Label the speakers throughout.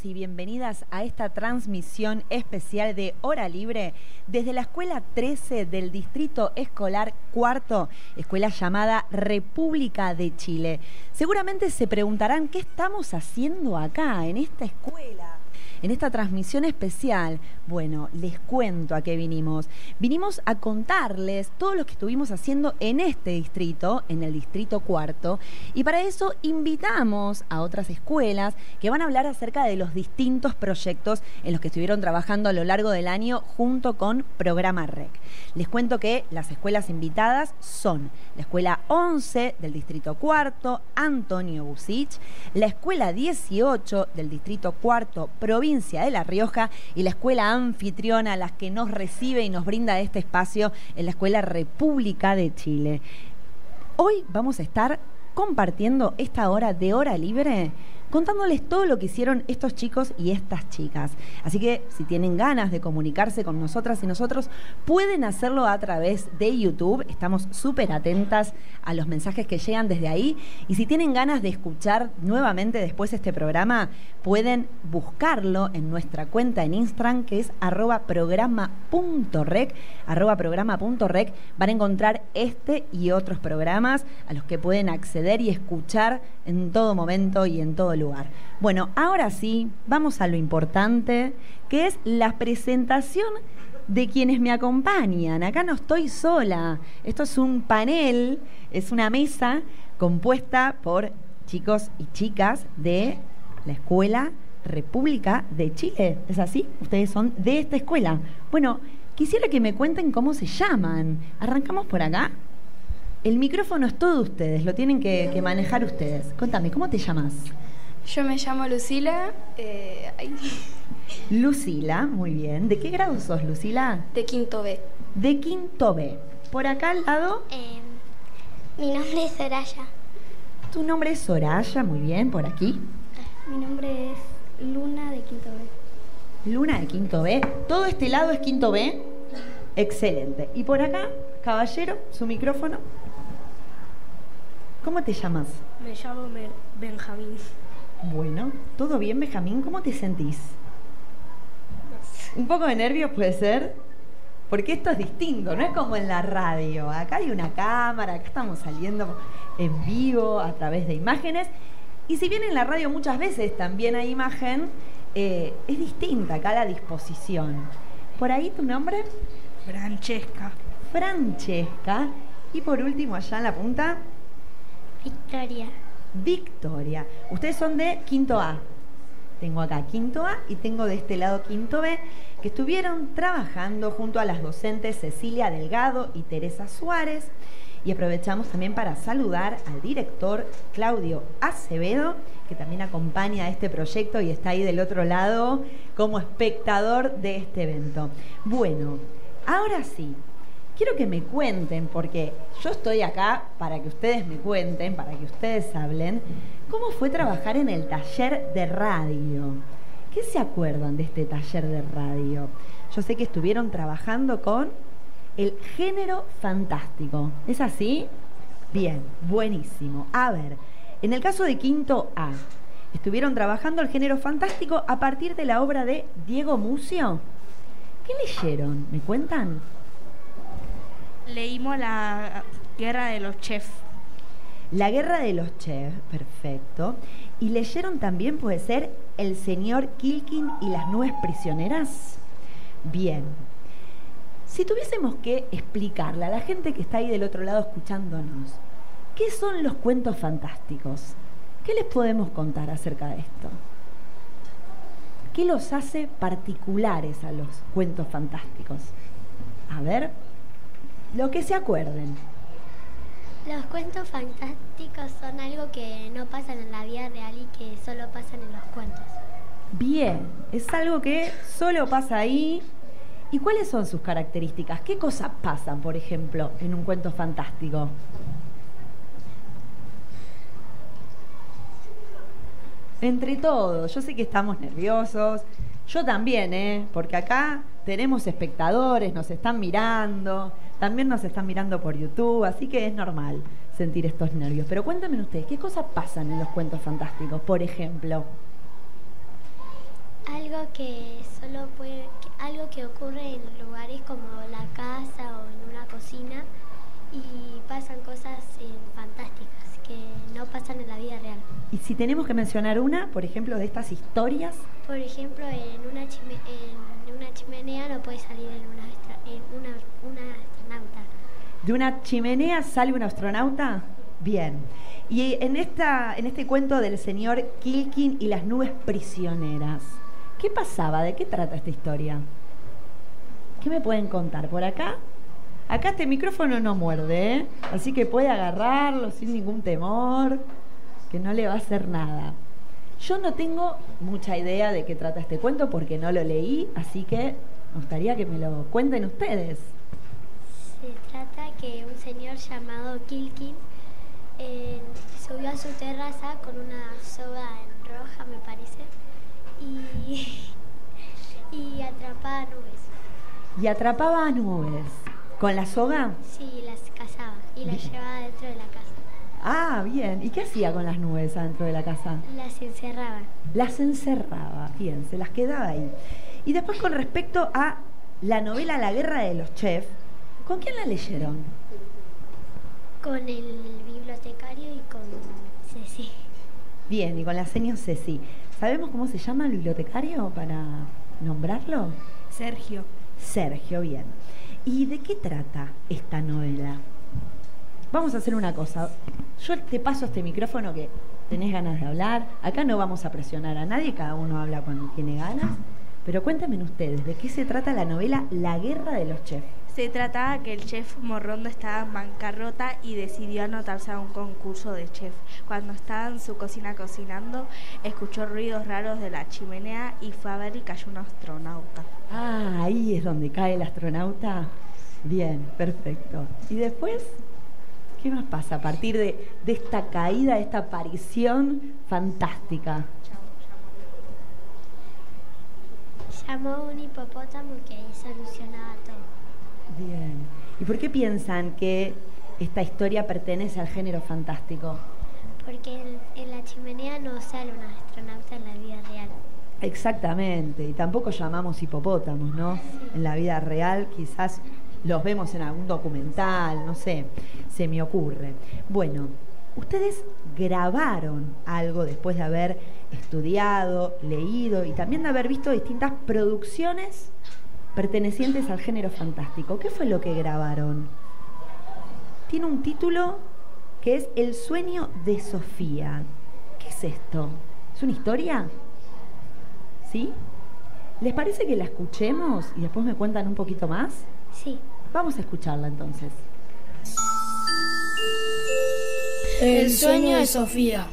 Speaker 1: Bienvenidos y bienvenidas a esta transmisión especial de Hora Libre desde la Escuela 13 del Distrito Escolar Cuarto, escuela llamada República de Chile. Seguramente se preguntarán qué estamos haciendo acá, en esta escuela, en esta transmisión especial. Bueno, les cuento a qué vinimos. Vinimos a contarles todo lo que estuvimos haciendo en este distrito, en el Distrito Cuarto, y para eso invitamos a otras escuelas que van a hablar acerca de los distintos proyectos en los que estuvieron trabajando a lo largo del año junto con Programa REC. Les cuento que las escuelas invitadas son la Escuela 11 del Distrito Cuarto, Antonio Busich, la Escuela 18 del Distrito Cuarto, Provincia de La Rioja, y la escuela anfitriona, la que nos recibe y nos brinda este espacio, en la Escuela República de Chile. Hoy vamos a estar compartiendo esta hora de Hora Libre, contándoles todo lo que hicieron estos chicos y estas chicas. Así que si tienen ganas de comunicarse con nosotras y nosotros, pueden hacerlo a través de YouTube. Estamos súper atentas a los mensajes que llegan desde ahí. Y si tienen ganas de escuchar nuevamente después este programa, pueden buscarlo en nuestra cuenta en Instagram, que es @programa.rec. @programa.rec. Van a encontrar este y otros programas a los que pueden acceder y escuchar en todo momento y en todo lugar. Bueno, ahora sí, vamos a lo importante, que es la presentación de quienes me acompañan. Acá no estoy sola. Esto es un panel, es una mesa compuesta por chicos y chicas de la Escuela República de Chile. ¿Es así? Ustedes son de esta escuela. Bueno, quisiera que me cuenten cómo se llaman. ¿Arrancamos por acá? El micrófono es todo de ustedes, lo tienen que manejar ustedes. Contame, ¿cómo te llamas?
Speaker 2: Yo me llamo Lucila.
Speaker 1: Lucila, muy bien. ¿De qué grado sos, Lucila?
Speaker 2: De quinto B.
Speaker 1: De quinto B. Por acá al lado.
Speaker 3: Mi nombre es Soraya.
Speaker 1: Tu nombre es Soraya, muy bien. Por aquí.
Speaker 3: Mi nombre es Luna, de quinto B.
Speaker 1: Luna, de quinto B. ¿Todo este lado es quinto B? Excelente. Y por acá, caballero, su micrófono. ¿Cómo te llamas?
Speaker 4: Me llamo Benjamín.
Speaker 1: Bueno, ¿todo bien, Benjamín? ¿Cómo te sentís? ¿Un poco de nervios puede ser? Porque esto es distinto, no es como en la radio. Acá hay una cámara, acá estamos saliendo en vivo a través de imágenes. Y si bien en la radio muchas veces también hay imagen, es distinta acá la disposición. ¿Por ahí tu nombre?
Speaker 4: Francesca.
Speaker 1: Francesca. Y por último, allá en la punta,
Speaker 3: Victoria.
Speaker 1: Victoria. Ustedes son de quinto A. Tengo acá quinto A y tengo de este lado quinto B, que estuvieron trabajando junto a las docentes Cecilia Delgado y Teresa Suárez. Y aprovechamos también para saludar al director Claudio Acevedo, que también acompaña a este proyecto y está ahí del otro lado como espectador de este evento. Bueno, ahora sí, quiero que me cuenten, porque yo estoy acá para que ustedes me cuenten, para que ustedes hablen, cómo fue trabajar en el taller de radio. ¿Qué se acuerdan de este taller de radio? Yo sé que estuvieron trabajando con el género fantástico. ¿Es así? Bien, buenísimo. A ver, en el caso de quinto A, estuvieron trabajando el género fantástico a partir de la obra de Diego Mucio. ¿Qué leyeron? ¿Me cuentan?
Speaker 4: Leímos La Guerra de los Chefs.
Speaker 1: La Guerra de los Chefs, perfecto. ¿Y leyeron también, puede ser, El señor Kilkin y las nubes prisioneras? Bien. Si tuviésemos que explicarle a la gente que está ahí del otro lado escuchándonos, ¿qué son los cuentos fantásticos? ¿Qué les podemos contar acerca de esto? ¿Qué los hace particulares a los cuentos fantásticos? A ver, lo que se acuerden.
Speaker 3: Los cuentos fantásticos son algo que no pasan en la vida real y que solo pasan en los cuentos.
Speaker 1: Bien, es algo que solo pasa ahí. ¿Y cuáles son sus características? ¿Qué cosas pasan, por ejemplo, en un cuento fantástico? Entre todos, yo sé que estamos nerviosos, yo también, porque acá tenemos espectadores, nos están mirando, también nos están mirando por YouTube, así que es normal sentir estos nervios. Pero cuéntenme ustedes, ¿qué cosas pasan en los cuentos fantásticos, por ejemplo?
Speaker 3: Algo que ocurre en lugares como la casa o en una cocina y pasan cosas fantásticas que no pasan en la vida real.
Speaker 1: Y si tenemos que mencionar una, por ejemplo, de estas historias.
Speaker 3: Por ejemplo, en una chimenea no puede salir una astronauta.
Speaker 1: ¿De una chimenea sale un astronauta? Bien. Y en este cuento del señor Kilkin y las nubes prisioneras, ¿qué pasaba? ¿De qué trata esta historia? ¿Qué me pueden contar? ¿Por acá? Acá este micrófono no muerde, ¿eh? Así que puede agarrarlo sin ningún temor, que no le va a hacer nada. Yo no tengo mucha idea de qué trata este cuento porque no lo leí, así que me gustaría que me lo cuenten ustedes.
Speaker 3: Se trata que un señor llamado Kilkin subió a su terraza con una soga en roja, me parece, y atrapaba nubes.
Speaker 1: ¿Y atrapaba nubes? ¿Con la soga?
Speaker 3: Sí, las cazaba y las llevaba dentro de la casa.
Speaker 1: Ah, bien. ¿Y qué hacía con las nubes adentro de la casa?
Speaker 3: Las encerraba.
Speaker 1: Las encerraba, bien, se las quedaba ahí. Y después con respecto a la novela La Guerra de los Chefs, ¿con quién la leyeron?
Speaker 3: Con el bibliotecario y con Ceci.
Speaker 1: Bien, y con la señora Ceci. ¿Sabemos cómo se llama el bibliotecario para nombrarlo?
Speaker 4: Sergio.
Speaker 1: Sergio, bien. ¿Y de qué trata esta novela? Vamos a hacer una cosa. Yo te paso este micrófono que tenés ganas de hablar. Acá no vamos a presionar a nadie, cada uno habla cuando tiene ganas. Pero cuéntenme ustedes, ¿de qué se trata la novela La Guerra de los Chefs?
Speaker 4: Se trataba que el chef Morrondo estaba en bancarrota y decidió anotarse a un concurso de chef. Cuando estaba en su cocina cocinando, escuchó ruidos raros de la chimenea y fue a ver y cayó un astronauta.
Speaker 1: Ah, ahí es donde cae el astronauta. Bien, perfecto. ¿Y después qué más pasa a partir de esta caída, de esta aparición fantástica?
Speaker 3: Llamó a un hipopótamo que solucionaba todo.
Speaker 1: Bien. ¿Y por qué piensan que esta historia pertenece al género fantástico?
Speaker 3: Porque en la chimenea no sale un astronauta en la vida real.
Speaker 1: Exactamente, y tampoco llamamos hipopótamos, ¿no? En la vida real quizás los vemos en algún documental, no sé, se me ocurre. Bueno, ustedes grabaron algo después de haber estudiado, leído y también de haber visto distintas producciones pertenecientes al género fantástico. ¿Qué fue lo que grabaron? Tiene un título que es El sueño de Sofía. ¿Qué es esto? ¿Es una historia? ¿Sí? ¿Les parece que la escuchemos y después me cuentan un poquito más?
Speaker 3: Sí.
Speaker 1: Vamos a escucharla entonces.
Speaker 5: El sueño de Sofía.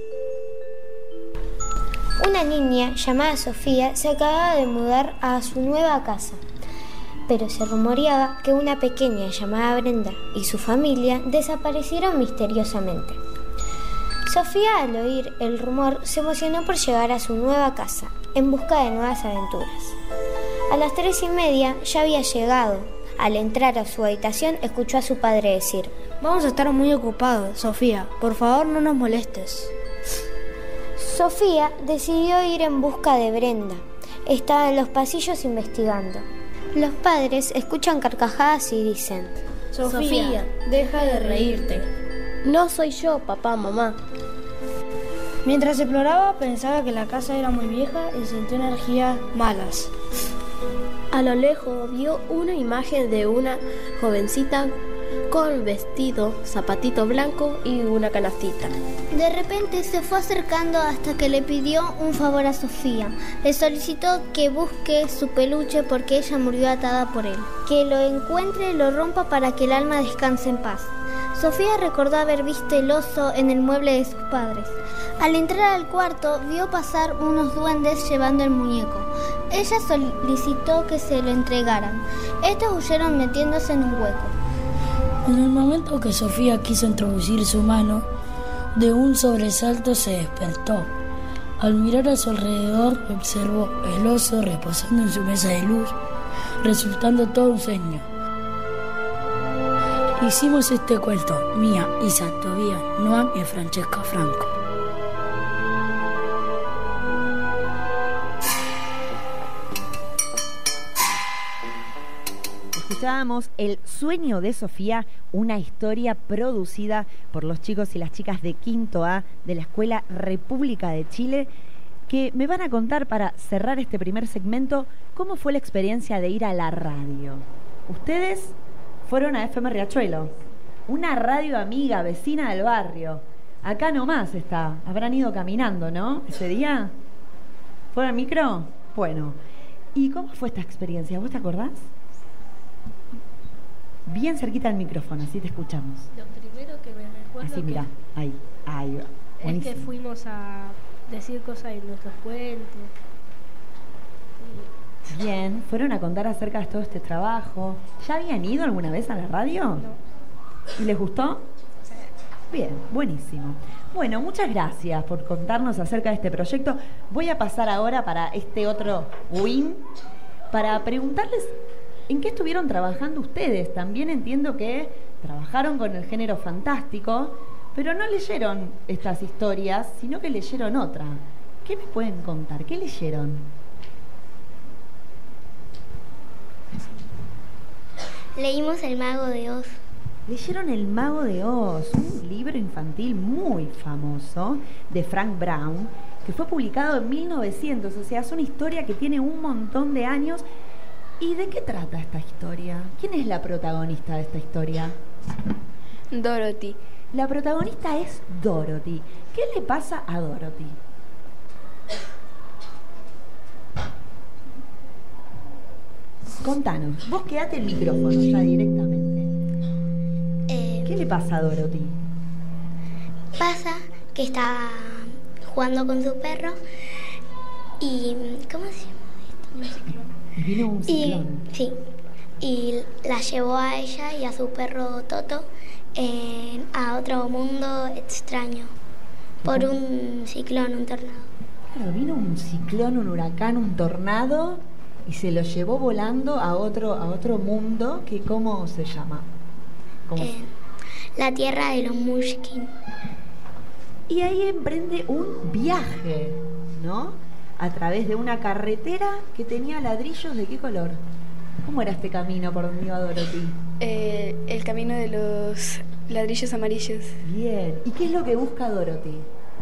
Speaker 3: Una niña llamada Sofía se acababa de mudar a su nueva casa, pero se rumoreaba que una pequeña llamada Brenda y su familia desaparecieron misteriosamente. Sofía, al oír el rumor, se emocionó por llegar a su nueva casa, en busca de nuevas aventuras. A las 3:30 ya había llegado. Al entrar a su habitación, escuchó a su padre decir:
Speaker 5: Vamos a estar muy ocupados, Sofía. Por favor, no nos molestes.
Speaker 3: Sofía decidió ir en busca de Brenda. Estaba en los pasillos investigando. Los padres escuchan carcajadas y dicen:
Speaker 5: Sofía, deja de reírte.
Speaker 6: No soy yo, papá, mamá.
Speaker 5: Mientras exploraba, pensaba que la casa era muy vieja y sintió energías malas.
Speaker 6: A lo lejos vio una imagen de una jovencita con vestido, zapatito blanco y una canastita.
Speaker 3: De repente se fue acercando hasta que le pidió un favor a Sofía. Le solicitó que busque su peluche porque ella murió atada por él. Que lo encuentre y lo rompa para que el alma descanse en paz. Sofía recordó haber visto el oso en el mueble de sus padres. Al entrar al cuarto, vio pasar unos duendes llevando el muñeco. Ella solicitó que se lo entregaran. Estos huyeron metiéndose en un hueco.
Speaker 5: En el momento que Sofía quiso introducir su mano, de un sobresalto se despertó. Al mirar a su alrededor, observó el oso reposando en su mesa de luz, resultando todo un sueño. Hicimos este cuento, Mía, Isa, Tobías, Noam y Francesca Franco.
Speaker 1: escuchábamos El sueño de Sofía, una historia producida por los chicos y las chicas de quinto A de la Escuela República de Chile, que me van a contar para cerrar este primer segmento cómo fue la experiencia de ir a la radio. Ustedes fueron a FM Riachuelo, una radio amiga, vecina del barrio. Acá nomás está. Habrán ido caminando, ¿no? Ese día. ¿Fueron al micro? Bueno. ¿Y cómo fue esta experiencia? ¿Vos te acordás? Bien cerquita del micrófono, así te escuchamos.
Speaker 6: Lo primero que me recuerdo
Speaker 1: así, mira, ahí va.
Speaker 6: Es que fuimos a decir cosas en nuestros puentes.
Speaker 1: Bien, fueron a contar acerca de todo este trabajo. ¿Ya habían ido alguna vez a la radio?
Speaker 6: No.
Speaker 1: ¿Y les gustó?
Speaker 6: Sí.
Speaker 1: Bien, buenísimo. Bueno, muchas gracias por contarnos acerca de este proyecto. Voy a pasar ahora para este otro win, para preguntarles en qué estuvieron trabajando ustedes. También entiendo que trabajaron con el género fantástico, pero no leyeron estas historias, sino que leyeron otra. ¿Qué me pueden contar? ¿Qué leyeron?
Speaker 3: Leímos El Mago de Oz.
Speaker 1: Leyeron El Mago de Oz, un libro infantil muy famoso de Frank Brown, que fue publicado en 1900, o sea, es una historia que tiene un montón de años. ¿Y de qué trata esta historia? ¿Quién es la protagonista de esta historia?
Speaker 2: Dorothy.
Speaker 1: La protagonista es Dorothy. ¿Qué le pasa a Dorothy? Contanos, vos quedate el micrófono ya directamente. ¿Qué le pasa a Dorothy?
Speaker 3: Pasa que está jugando con su perro y... ¿cómo se llama esto?
Speaker 1: Vino un ciclón.
Speaker 3: Sí, y la llevó a ella y a su perro Toto a otro mundo extraño por un ciclón, un tornado.
Speaker 1: Claro, vino un ciclón, un huracán, un tornado y se lo llevó volando a otro mundo que ¿cómo se llama?
Speaker 3: La tierra de los Munchkin.
Speaker 1: Y ahí emprende un viaje, ¿no? A través de una carretera que tenía ladrillos. ¿De qué color? ¿Cómo era este camino por donde iba Dorothy?
Speaker 2: El camino de los ladrillos amarillos.
Speaker 1: Bien. ¿Y qué es lo que busca Dorothy?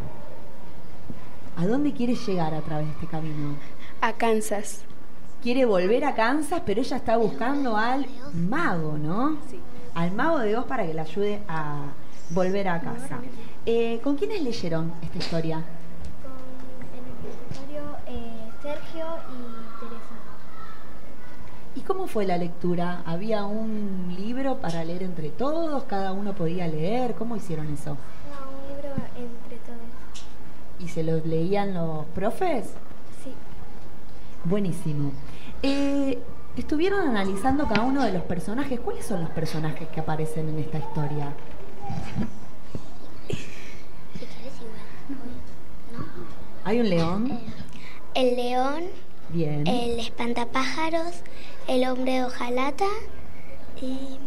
Speaker 1: ¿A dónde quiere llegar a través de este camino?
Speaker 2: A Kansas.
Speaker 1: Quiere volver a Kansas, pero ella está buscando al mago, ¿no?
Speaker 2: Sí.
Speaker 1: Al Mago de Oz para que la ayude a volver a casa. ¿Con quiénes leyeron esta historia?
Speaker 3: Con el escritorio Sergio y Teresa.
Speaker 1: ¿Y cómo fue la lectura? ¿Había un libro para leer entre todos? ¿Cada uno podía leer? ¿Cómo hicieron eso?
Speaker 3: No, un libro entre todos.
Speaker 1: ¿Y se los leían los profes?
Speaker 3: Sí.
Speaker 1: Buenísimo. Estuvieron analizando cada uno de los personajes. ¿Cuáles son los personajes que aparecen en esta historia?
Speaker 3: Si quieres igual, ¿no?
Speaker 1: ¿Hay un león?
Speaker 3: El león,
Speaker 1: Bien.
Speaker 3: el espantapájaros, el hombre de hojalata y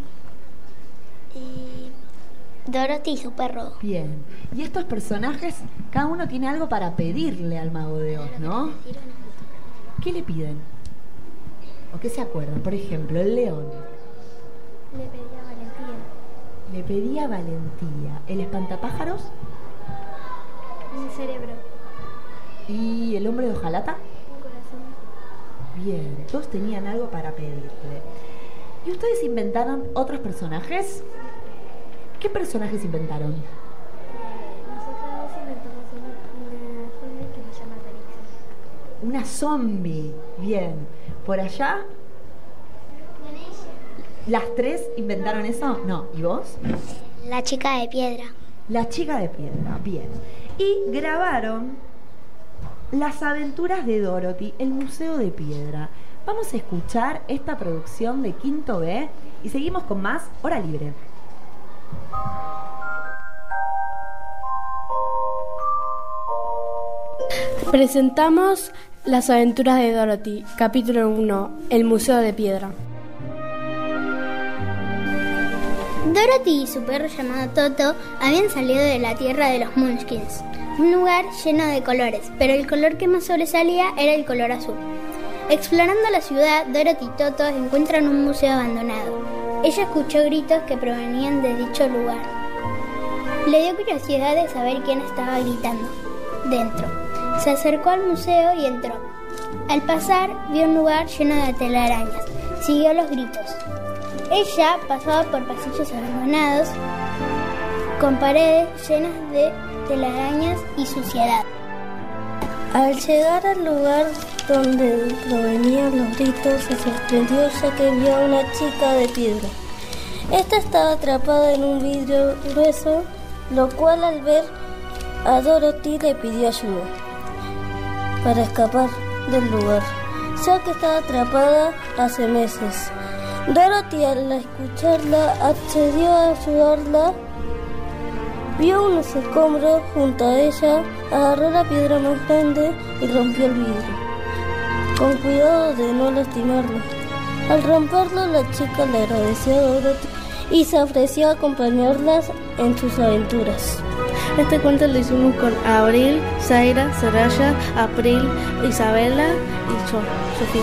Speaker 3: Dorothy y su perro.
Speaker 1: Bien. Y estos personajes, cada uno tiene algo para pedirle al Mago de Oz, ¿no? ¿Qué le piden? ¿O qué se acuerdan? Por ejemplo, el león.
Speaker 3: Le pedía valentía.
Speaker 1: Le pedía valentía. ¿El espantapájaros?
Speaker 3: Un cerebro.
Speaker 1: ¿Y el hombre de hojalata?
Speaker 3: Un corazón.
Speaker 1: Bien, todos tenían algo para pedirle. ¿Y ustedes inventaron otros personajes? ¿Qué personajes inventaron?
Speaker 3: Nosotros inventamos una zombie que se llama Teresa.
Speaker 1: Una zombie. Bien. ¿Por allá? ¿Las tres inventaron eso? No. ¿Y vos?
Speaker 3: La chica de piedra.
Speaker 1: La chica de piedra. Bien. Y grabaron Las aventuras de Dorothy, el Museo de Piedra. Vamos a escuchar esta producción de Quinto B y seguimos con más Hora Libre.
Speaker 6: Presentamos Las aventuras de Dorothy, capítulo 1, El Museo de Piedra.
Speaker 3: Dorothy y su perro llamado Toto habían salido de la tierra de los Munchkins, un lugar lleno de colores, pero el color que más sobresalía era el color azul. Explorando la ciudad, Dorothy y Toto encuentran un museo abandonado. Ella escuchó gritos que provenían de dicho lugar. Le dio curiosidad de saber quién estaba gritando dentro. Se acercó al museo y entró. Al pasar, vio un lugar lleno de telarañas. Siguió los gritos. Ella pasaba por pasillos abandonados con paredes llenas de telarañas y suciedad.
Speaker 6: Al llegar al lugar donde provenían los gritos, se sorprendió ya que vio a una chica de piedra. Esta estaba atrapada en un vidrio grueso, lo cual al ver a Dorothy le pidió ayuda para escapar del lugar, ya que estaba atrapada hace meses. Dorothy, al escucharla, accedió a ayudarla. Vio unos escombros junto a ella, agarró la piedra más grande y rompió el vidrio, con cuidado de no lastimarlo. Al romperlo, la chica le agradeció a Dorothy y se ofreció a acompañarlas en sus aventuras. Este cuento lo hicimos con Abril, Zaira, Soraya, April, Isabela y yo, Sofía.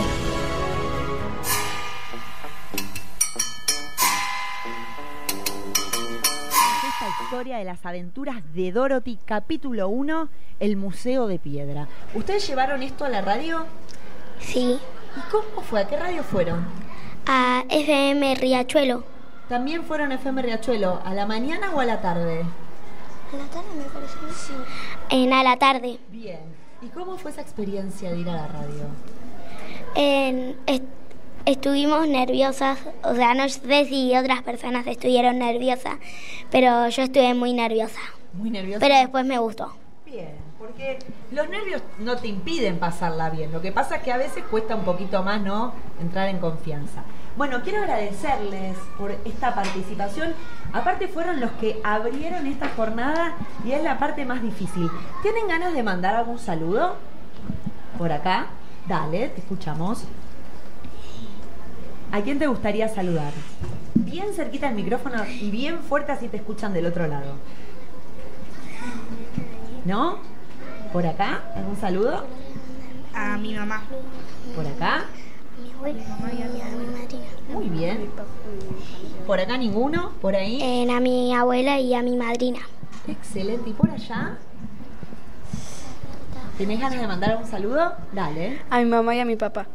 Speaker 1: Esta historia de las aventuras de Dorothy, capítulo 1, el Museo de Piedra. ¿Ustedes llevaron esto a la radio?
Speaker 3: Sí,
Speaker 1: ¿Y cómo fue? ¿A qué radio fueron?
Speaker 3: a FM Riachuelo.
Speaker 1: ¿También fueron a FM Riachuelo? ¿A la mañana o a la tarde?
Speaker 3: ¿A la tarde me parece? Sí. A la tarde.
Speaker 1: Bien. ¿Y cómo fue esa experiencia de ir a la radio?
Speaker 3: Estuvimos nerviosas, o sea, no sé si otras personas estuvieron nerviosas, pero yo estuve muy nerviosa.
Speaker 1: ¿Muy nerviosa?
Speaker 3: Pero después me gustó.
Speaker 1: Bien, porque los nervios no te impiden pasarla bien. Lo que pasa es que a veces cuesta un poquito más, ¿no?, entrar en confianza. Bueno, quiero agradecerles por esta participación. Aparte fueron los que abrieron esta jornada y es la parte más difícil. ¿Tienen ganas de mandar algún saludo? ¿Por acá? Dale, te escuchamos. ¿A quién te gustaría saludar? Bien cerquita el micrófono y bien fuerte así te escuchan del otro lado. ¿No? ¿Por acá? ¿Algún saludo?
Speaker 4: A mi mamá.
Speaker 1: ¿Por acá?
Speaker 3: Mi abuela y a mi madrina.
Speaker 1: Muy bien. ¿Por acá ninguno? ¿Por ahí?
Speaker 3: A mi abuela y a mi madrina.
Speaker 1: Excelente. ¿Y por allá? ¿Tenés ganas de mandar algún saludo? Dale.
Speaker 2: A mi mamá y a mi papá.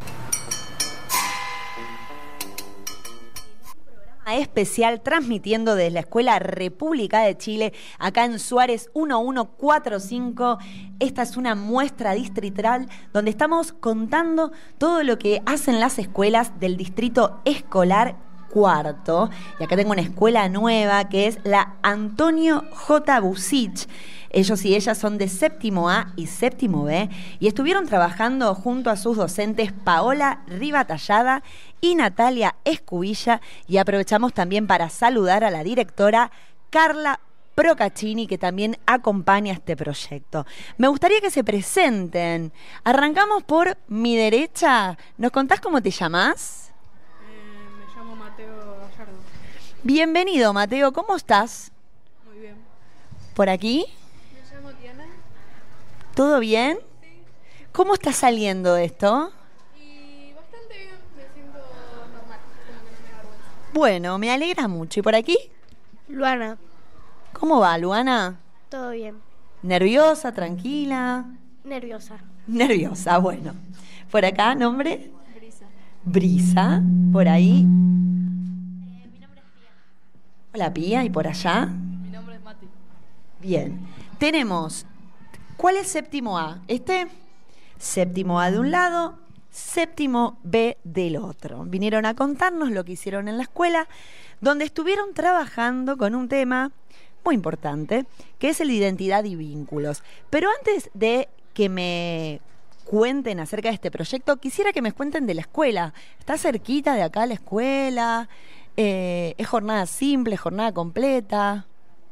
Speaker 1: Especial transmitiendo desde la Escuela República de Chile, acá en Suárez 1145. Esta es una muestra distrital donde estamos contando todo lo que hacen las escuelas del distrito escolar cuarto. Y acá tengo una escuela nueva que es la Antonio J. Busich. Ellos y ellas son de séptimo A y séptimo B y estuvieron trabajando junto a sus docentes Paola Ribatallada y Natalia Escubilla, y aprovechamos también para saludar a la directora Carla Procaccini, que también acompaña este proyecto. Me gustaría que se presenten. Arrancamos por mi derecha. ¿Nos contás cómo te llamás?
Speaker 2: Me llamo Mateo Gallardo.
Speaker 1: Bienvenido, Mateo. ¿Cómo estás?
Speaker 2: Muy bien.
Speaker 1: ¿Por aquí?
Speaker 2: Me llamo Tiana.
Speaker 1: ¿Todo bien?
Speaker 2: Sí.
Speaker 1: ¿Cómo está saliendo esto?
Speaker 2: Y bastante bien. Me siento normal. Como que no me da vergüenza.
Speaker 1: Bueno, me alegra mucho. ¿Y por aquí?
Speaker 6: Luana.
Speaker 1: ¿Cómo va, Luana?
Speaker 6: Todo bien.
Speaker 1: ¿Nerviosa, tranquila?
Speaker 6: Nerviosa.
Speaker 1: Nerviosa, bueno. ¿Por acá, nombre?
Speaker 2: Brisa.
Speaker 1: Brisa. ¿Por ahí? Mi nombre es Pía. Hola, Pía. ¿Y por allá?
Speaker 2: Mi nombre es Mati.
Speaker 1: Bien. Tenemos, ¿cuál es séptimo A? Séptimo A de un lado, séptimo B del otro. Vinieron a contarnos lo que hicieron en la escuela, donde estuvieron trabajando con un tema muy importante, que es el de identidad y vínculos. Pero antes de que me cuenten acerca de este proyecto, quisiera que me cuenten de la escuela. ¿Está cerquita de acá la escuela? ¿Es jornada simple, jornada completa?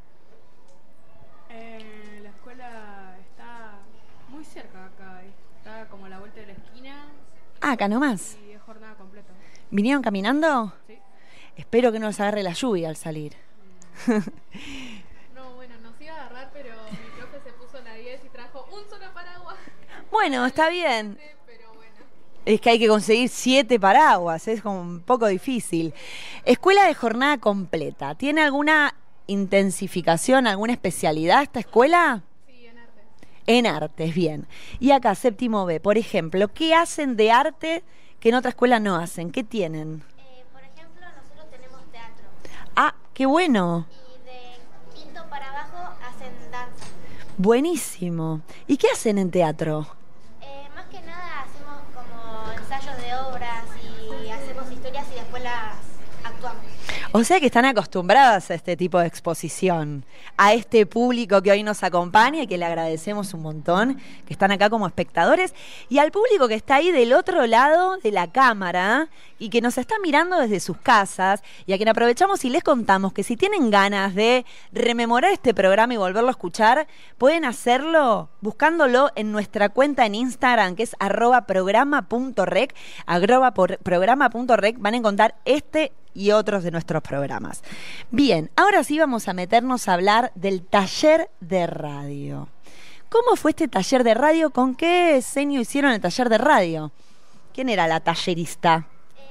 Speaker 2: La escuela está muy cerca acá. Está como a la vuelta de la esquina.
Speaker 1: Ah, acá nomás.
Speaker 2: Y es jornada completa.
Speaker 1: ¿Vinieron caminando?
Speaker 2: Sí.
Speaker 1: Espero que no los agarre la lluvia al salir.
Speaker 2: No, bueno, nos iba a agarrar, pero mi profe se puso la 10 y trajo un solo paraguas.
Speaker 1: Bueno, está bien.
Speaker 2: Pero bueno.
Speaker 1: Es que hay que conseguir 7 paraguas, es como un poco difícil. Escuela de jornada completa. ¿Tiene alguna intensificación, alguna especialidad esta escuela?
Speaker 2: Sí, en arte.
Speaker 1: En artes, bien. Y acá, séptimo B, por ejemplo, ¿qué hacen de arte que en otra escuela no hacen? ¿Qué tienen?
Speaker 3: Por ejemplo, nosotros tenemos teatro.
Speaker 1: Ah, qué bueno.
Speaker 3: Y de quinto para abajo hacen danza.
Speaker 1: Buenísimo. ¿Y qué hacen en teatro?
Speaker 3: Más que nada hacemos como ensayos de obras y hacemos historias y después las actuamos.
Speaker 1: O sea que están acostumbradas a este tipo de exposición, a este público que hoy nos acompaña y que le agradecemos un montón, que están acá como espectadores, y al público que está ahí del otro lado de la cámara y que nos está mirando desde sus casas, y a quien aprovechamos y les contamos que si tienen ganas de rememorar este programa y volverlo a escuchar, pueden hacerlo buscándolo en nuestra cuenta en Instagram, que es @programa.rec, @programa.rec, van a encontrar este y otros de nuestros programas. Bien, ahora sí vamos a meternos a hablar del taller de radio. ¿Cómo fue este taller de radio? ¿Con qué seño hicieron el taller de radio? ¿Quién era la tallerista?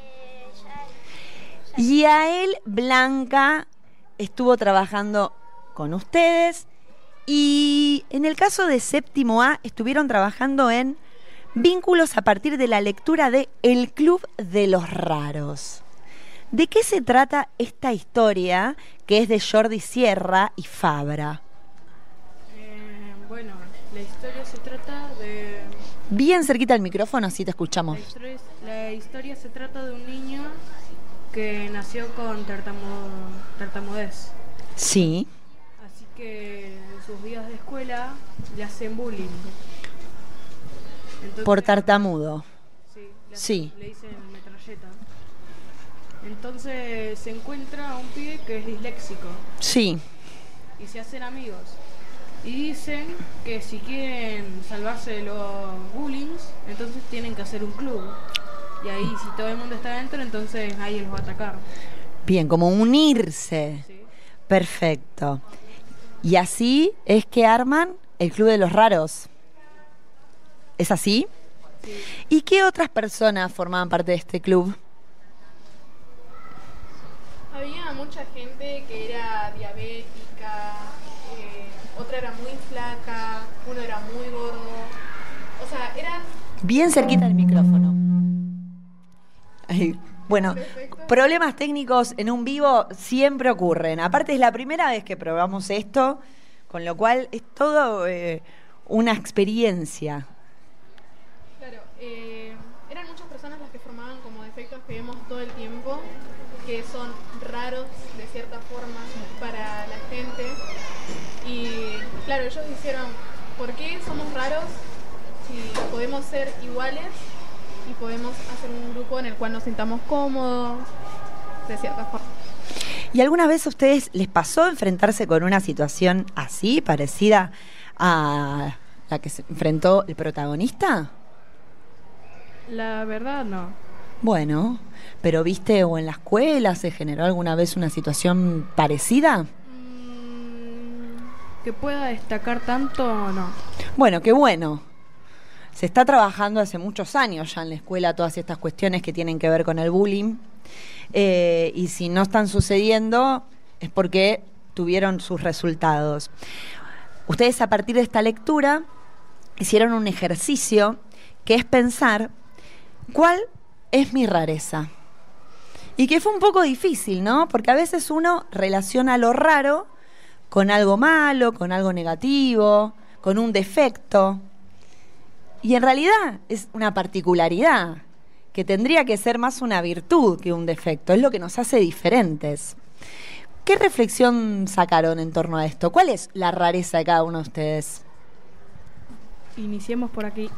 Speaker 1: Yael Blanca estuvo trabajando con ustedes y en el caso de séptimo A estuvieron trabajando en vínculos a partir de la lectura de El Club de los Raros. ¿De qué se trata esta historia que es de Jordi Sierra y Fabra?
Speaker 2: Bueno, la historia se trata de...
Speaker 1: Bien cerquita del micrófono, así te escuchamos.
Speaker 2: La historia se trata de un niño que nació con tartamudez.
Speaker 1: Sí.
Speaker 2: Así que en sus días de escuela le hacen bullying. Entonces,
Speaker 1: Por tartamudo.
Speaker 2: Sí. Le dicen metralleta. Entonces se encuentra a un pibe que es disléxico.
Speaker 1: Sí.
Speaker 2: Y se hacen amigos. Y dicen que si quieren salvarse de los bullying, entonces tienen que hacer un club. Y ahí, si todo el mundo está dentro, entonces ahí los va a atacar.
Speaker 1: Bien, como unirse.
Speaker 2: Sí.
Speaker 1: Perfecto. Y así es que arman el Club de los Raros. ¿Es así?
Speaker 2: Sí.
Speaker 1: ¿Y qué otras personas formaban parte de este club?
Speaker 7: Había mucha gente que era diabética, otra era muy flaca, uno era muy gordo. O sea, eran...
Speaker 1: Bien cerquita del micrófono. Ay, bueno, problemas técnicos en un vivo siempre ocurren. Aparte es la primera vez que probamos esto, con lo cual es todo una experiencia.
Speaker 7: Claro, eran muchas personas las que formaban como defectos que vemos todo el tiempo, que son raros de cierta forma para la gente. Y claro, ellos dijeron, ¿por qué somos raros si podemos ser iguales y podemos hacer un grupo en el cual nos sintamos cómodos de cierta forma?
Speaker 1: ¿Y alguna vez a ustedes les pasó enfrentarse con una situación así, parecida a la que se enfrentó el protagonista?
Speaker 2: La verdad, no.
Speaker 1: Bueno, pero ¿viste o en la escuela se generó alguna vez una situación parecida?
Speaker 2: Que pueda destacar tanto, no.
Speaker 1: Bueno, qué bueno. Se está trabajando hace muchos años ya en la escuela todas estas cuestiones que tienen que ver con el bullying. Y si no están sucediendo es porque tuvieron sus resultados. Ustedes a partir de esta lectura hicieron un ejercicio que es pensar cuál es mi rareza. Y que fue un poco difícil, ¿no? Porque a veces uno relaciona lo raro con algo malo, con algo negativo, con un defecto. Y en realidad es una particularidad que tendría que ser más una virtud que un defecto. Es lo que nos hace diferentes. ¿Qué reflexión sacaron en torno a esto? ¿Cuál es la rareza de cada uno de ustedes?
Speaker 2: Iniciemos por aquí.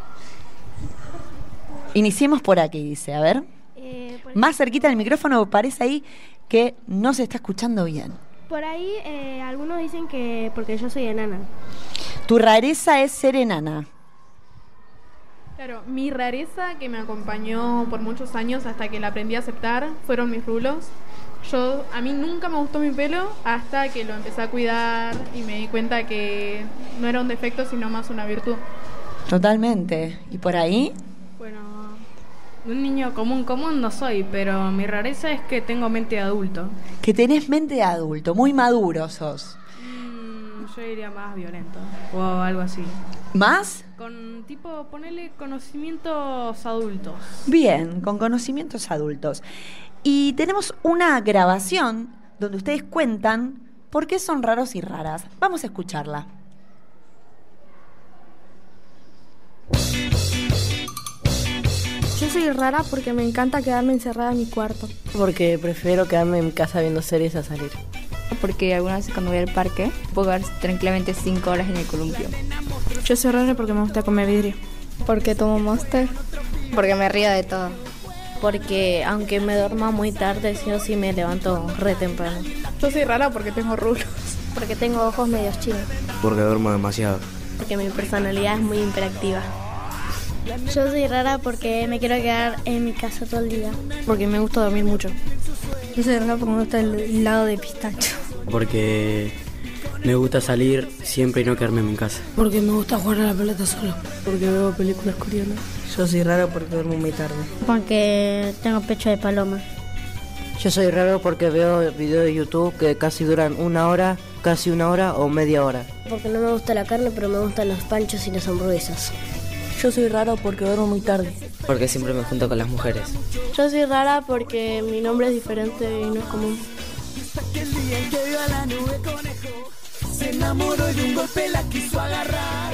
Speaker 1: Iniciemos por aquí, dice. A ver. Más cerquita del micrófono, parece ahí que no se está escuchando bien.
Speaker 6: Por ahí algunos dicen que porque yo soy enana.
Speaker 1: Tu rareza es ser enana.
Speaker 7: Claro, mi rareza que me acompañó por muchos años hasta que la aprendí a aceptar fueron mis rulos. A mí nunca me gustó mi pelo hasta que lo empecé a cuidar y me di cuenta que no era un defecto sino más una virtud.
Speaker 1: Totalmente. ¿Y por ahí?
Speaker 7: Bueno,
Speaker 2: Un niño común no soy, pero mi rareza es que tengo mente de adulto.
Speaker 1: Que tenés mente de adulto, muy maduro sos.
Speaker 2: Yo diría más violento o algo así.
Speaker 1: ¿Más?
Speaker 2: Con tipo, ponerle conocimientos adultos.
Speaker 1: Bien, con conocimientos adultos. Y tenemos una grabación donde ustedes cuentan por qué son raros y raras. Vamos a escucharla.
Speaker 8: Yo soy rara porque me encanta quedarme encerrada en mi cuarto.
Speaker 9: Porque prefiero quedarme en mi casa viendo series a salir.
Speaker 10: Porque algunas veces cuando voy al parque puedo quedar tranquilamente 5 horas en el columpio.
Speaker 8: Yo soy rara porque me gusta comer vidrio.
Speaker 10: Porque tomo Monster. Porque me río de todo.
Speaker 11: Porque aunque me duerma muy tarde, sí me levanto re temprano.
Speaker 8: Yo soy rara porque tengo rulos.
Speaker 11: Porque tengo ojos medios chinos.
Speaker 12: Porque duermo demasiado.
Speaker 11: Porque mi personalidad es muy hiperactiva.
Speaker 3: Yo soy rara porque me quiero quedar en mi casa todo el día.
Speaker 8: Porque me gusta dormir mucho. Yo soy rara porque me gusta el helado de pistacho.
Speaker 12: Porque me gusta salir siempre y no quedarme en mi casa.
Speaker 5: Porque me gusta jugar a la pelota solo.
Speaker 9: Porque veo películas coreanas.
Speaker 13: Yo soy raro porque duermo muy tarde.
Speaker 3: Porque tengo pecho de paloma.
Speaker 13: Yo soy raro porque veo videos de YouTube que casi duran casi una hora o media hora.
Speaker 11: Porque no me gusta la carne, pero me gustan los panchos y las hamburguesas.
Speaker 9: Yo soy raro porque duermo muy tarde.
Speaker 12: Porque siempre me junto con las mujeres.
Speaker 8: Yo soy rara porque mi nombre es diferente y no es común.
Speaker 14: Se enamoró y de un golpe la quiso agarrar.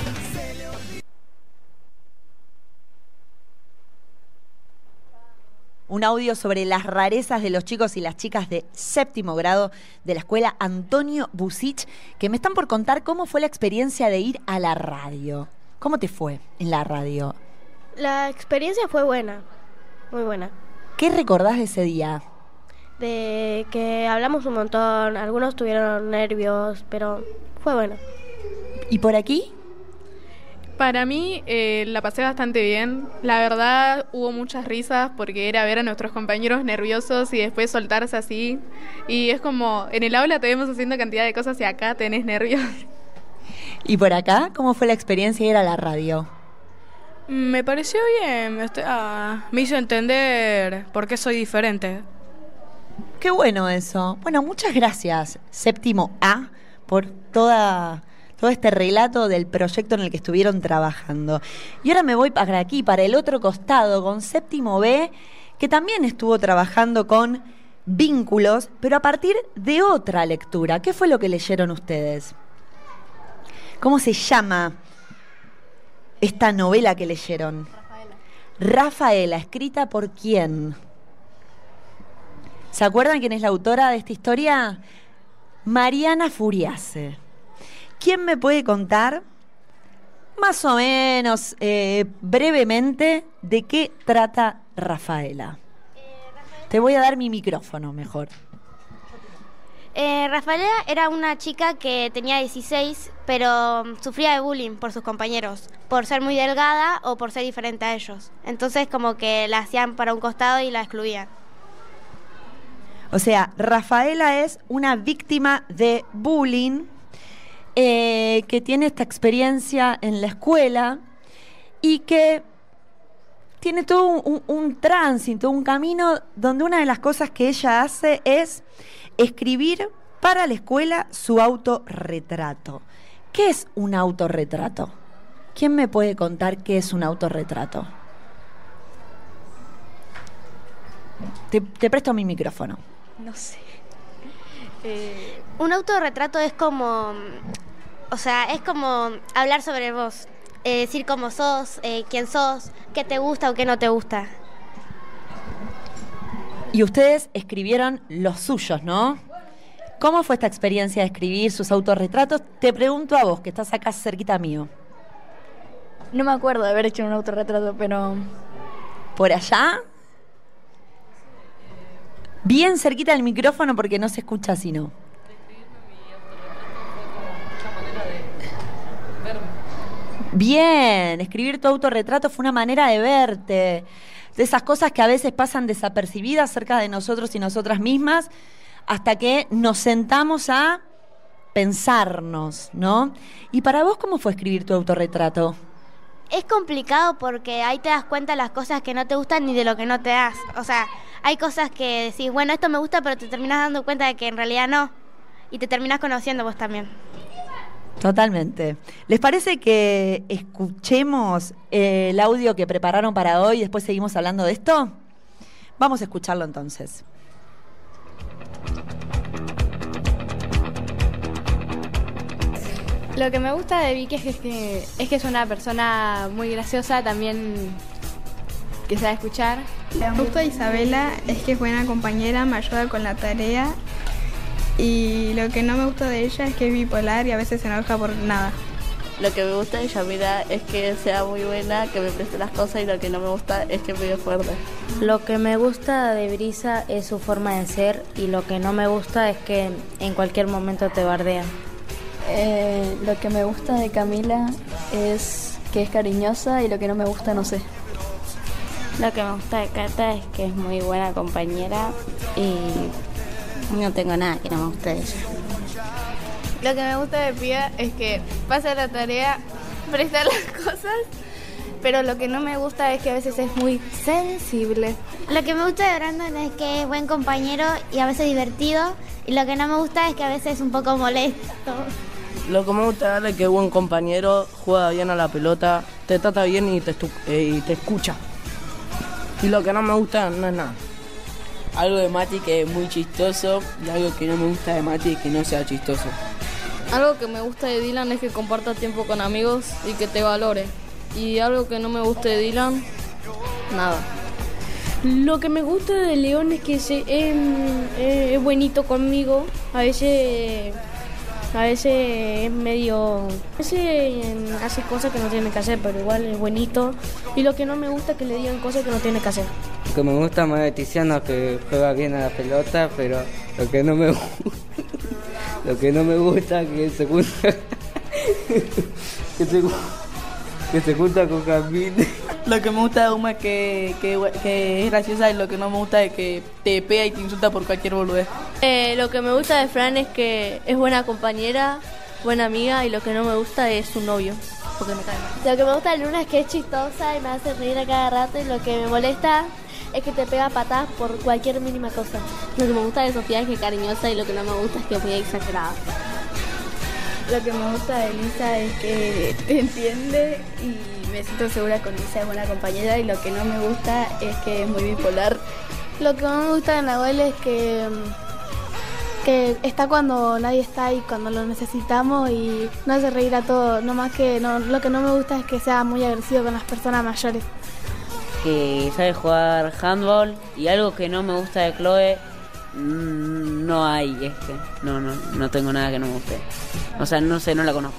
Speaker 1: Un audio sobre las rarezas de los chicos y las chicas de 7º grado de la escuela Antonio Busich, que me están por contar cómo fue la experiencia de ir a la radio. ¿Cómo te fue en la radio?
Speaker 8: La experiencia fue buena, muy buena.
Speaker 1: ¿Qué recordás de ese día?
Speaker 8: De que hablamos un montón, algunos tuvieron nervios, pero fue bueno.
Speaker 1: ¿Y por aquí?
Speaker 7: Para mí la pasé bastante bien. La verdad hubo muchas risas porque era ver a nuestros compañeros nerviosos y después soltarse así. Y es como, en el aula te vemos haciendo cantidad de cosas y acá tenés nervios.
Speaker 1: ¿Y por acá? ¿Cómo fue la experiencia de ir a la radio?
Speaker 2: Me pareció bien, me hizo entender por qué soy diferente.
Speaker 1: Qué bueno eso. Bueno, muchas gracias, 7º A, por todo este relato del proyecto en el que estuvieron trabajando. Y ahora me voy para aquí, para el otro costado, con 7º B, que también estuvo trabajando con vínculos, pero a partir de otra lectura. ¿Qué fue lo que leyeron ustedes? ¿Cómo se llama esta novela que leyeron? Rafaela, ¿escrita por quién? ¿Se acuerdan quién es la autora de esta historia? Mariana Furiase. ¿Quién me puede contar, más o menos, brevemente, de qué trata Rafaela? Te voy a dar mi micrófono mejor.
Speaker 3: Rafaela era una chica que tenía 16, pero sufría de bullying por sus compañeros, por ser muy delgada o por ser diferente a ellos. Entonces como que la hacían para un costado y la excluían.
Speaker 1: O sea, Rafaela es una víctima de bullying que tiene esta experiencia en la escuela y que tiene todo un tránsito, un camino donde una de las cosas que ella hace es escribir para la escuela su autorretrato. ¿Qué es un autorretrato? ¿Quién me puede contar qué es un autorretrato? Te presto mi micrófono.
Speaker 3: No sé. Un autorretrato es como, es como hablar sobre vos, decir cómo sos, quién sos, qué te gusta o qué no te gusta.
Speaker 1: Y ustedes escribieron los suyos, ¿no? ¿Cómo fue esta experiencia de escribir sus autorretratos? Te pregunto a vos, que estás acá cerquita mío.
Speaker 10: No me acuerdo de haber hecho un autorretrato, pero...
Speaker 1: ¿Por allá? Bien cerquita del micrófono porque no se escucha así, ¿no? Bien, escribir tu autorretrato fue una manera de verte. De esas cosas que a veces pasan desapercibidas cerca de nosotros y nosotras mismas, hasta que nos sentamos a pensarnos, ¿no? ¿Y para vos cómo fue escribir tu autorretrato?
Speaker 3: Es complicado porque ahí te das cuenta de las cosas que no te gustan ni de lo que no te das. O sea, hay cosas que decís, bueno, esto me gusta, pero te terminas dando cuenta de que en realidad no. Y te terminas conociendo vos también.
Speaker 1: Totalmente. ¿Les parece que escuchemos el audio que prepararon para hoy y después seguimos hablando de esto? Vamos a escucharlo entonces.
Speaker 15: Lo que me gusta de Vicky es que es una persona muy graciosa, también que sabe escuchar.
Speaker 16: Lo que me gusta de Isabela es que es buena compañera, me ayuda con la tarea. Y lo que no me gusta de ella es que es bipolar y a veces se enoja por nada.
Speaker 11: Lo que me gusta de Yamila es que sea muy buena, que me preste las cosas, y lo que no me gusta es que me fuerte.
Speaker 8: Lo que me gusta de Brisa es su forma de ser y lo que no me gusta es que en cualquier momento te bardea.
Speaker 17: Lo que me gusta de Camila es que es cariñosa y lo que no me gusta no sé.
Speaker 11: Lo que me gusta de Cata es que es muy buena compañera y no tengo nada que no me guste de ella.
Speaker 15: Lo que me gusta de Pía es que pasa la tarea, presta las cosas, pero lo que no me gusta es que a veces es muy sensible.
Speaker 3: Lo que me gusta de Brandon es que es buen compañero y a veces divertido. Y lo que no me gusta es que a veces es un poco molesto.
Speaker 9: Lo que me gusta es que es buen compañero, juega bien a la pelota, te trata bien y te escucha. Y lo que no me gusta no es nada.
Speaker 18: Algo de Mati que es muy chistoso y algo que no me gusta de Mati es que no sea chistoso.
Speaker 2: Algo que me gusta de Dylan es que comparta tiempo con amigos y que te valore. Y algo que no me gusta de Dylan, nada.
Speaker 5: Lo que me gusta de León es que es buenito conmigo. A veces es medio... A veces hace cosas que no tiene que hacer, pero igual es buenito. Y lo que no me gusta es que le digan cosas que no tiene que hacer.
Speaker 12: Lo que me gusta más de Tiziano es que juega bien a la pelota, pero lo que no me gusta es que se junta que se junta con Camille.
Speaker 18: Lo que me gusta de Uma es que es graciosa, y lo que no me gusta es que te pega y te insulta por cualquier boludez.
Speaker 11: Lo que me gusta de Fran es que es buena compañera, buena amiga, y lo que no me gusta es su novio, porque me cae mal.
Speaker 8: Lo que me gusta de Luna es que es chistosa y me hace reír a cada rato, y lo que me molesta es que te pega patadas por cualquier mínima cosa.
Speaker 11: Lo que me gusta de Sofía es que es cariñosa, y lo que no me gusta es que es muy exagerada.
Speaker 16: Lo que me gusta de Lisa es que te entiende y me siento segura con Lisa, es buena compañera, y lo que no me gusta es que es muy bipolar.
Speaker 15: Lo que más me gusta de Nahuel es que está cuando nadie está y cuando lo necesitamos, y nos hace reír a todos. Lo que no me gusta es que sea muy agresivo con las personas mayores.
Speaker 19: Que sabe jugar handball, y algo que no me gusta de Chloe, no hay no tengo nada que no me guste. O sea, no sé, no la conozco.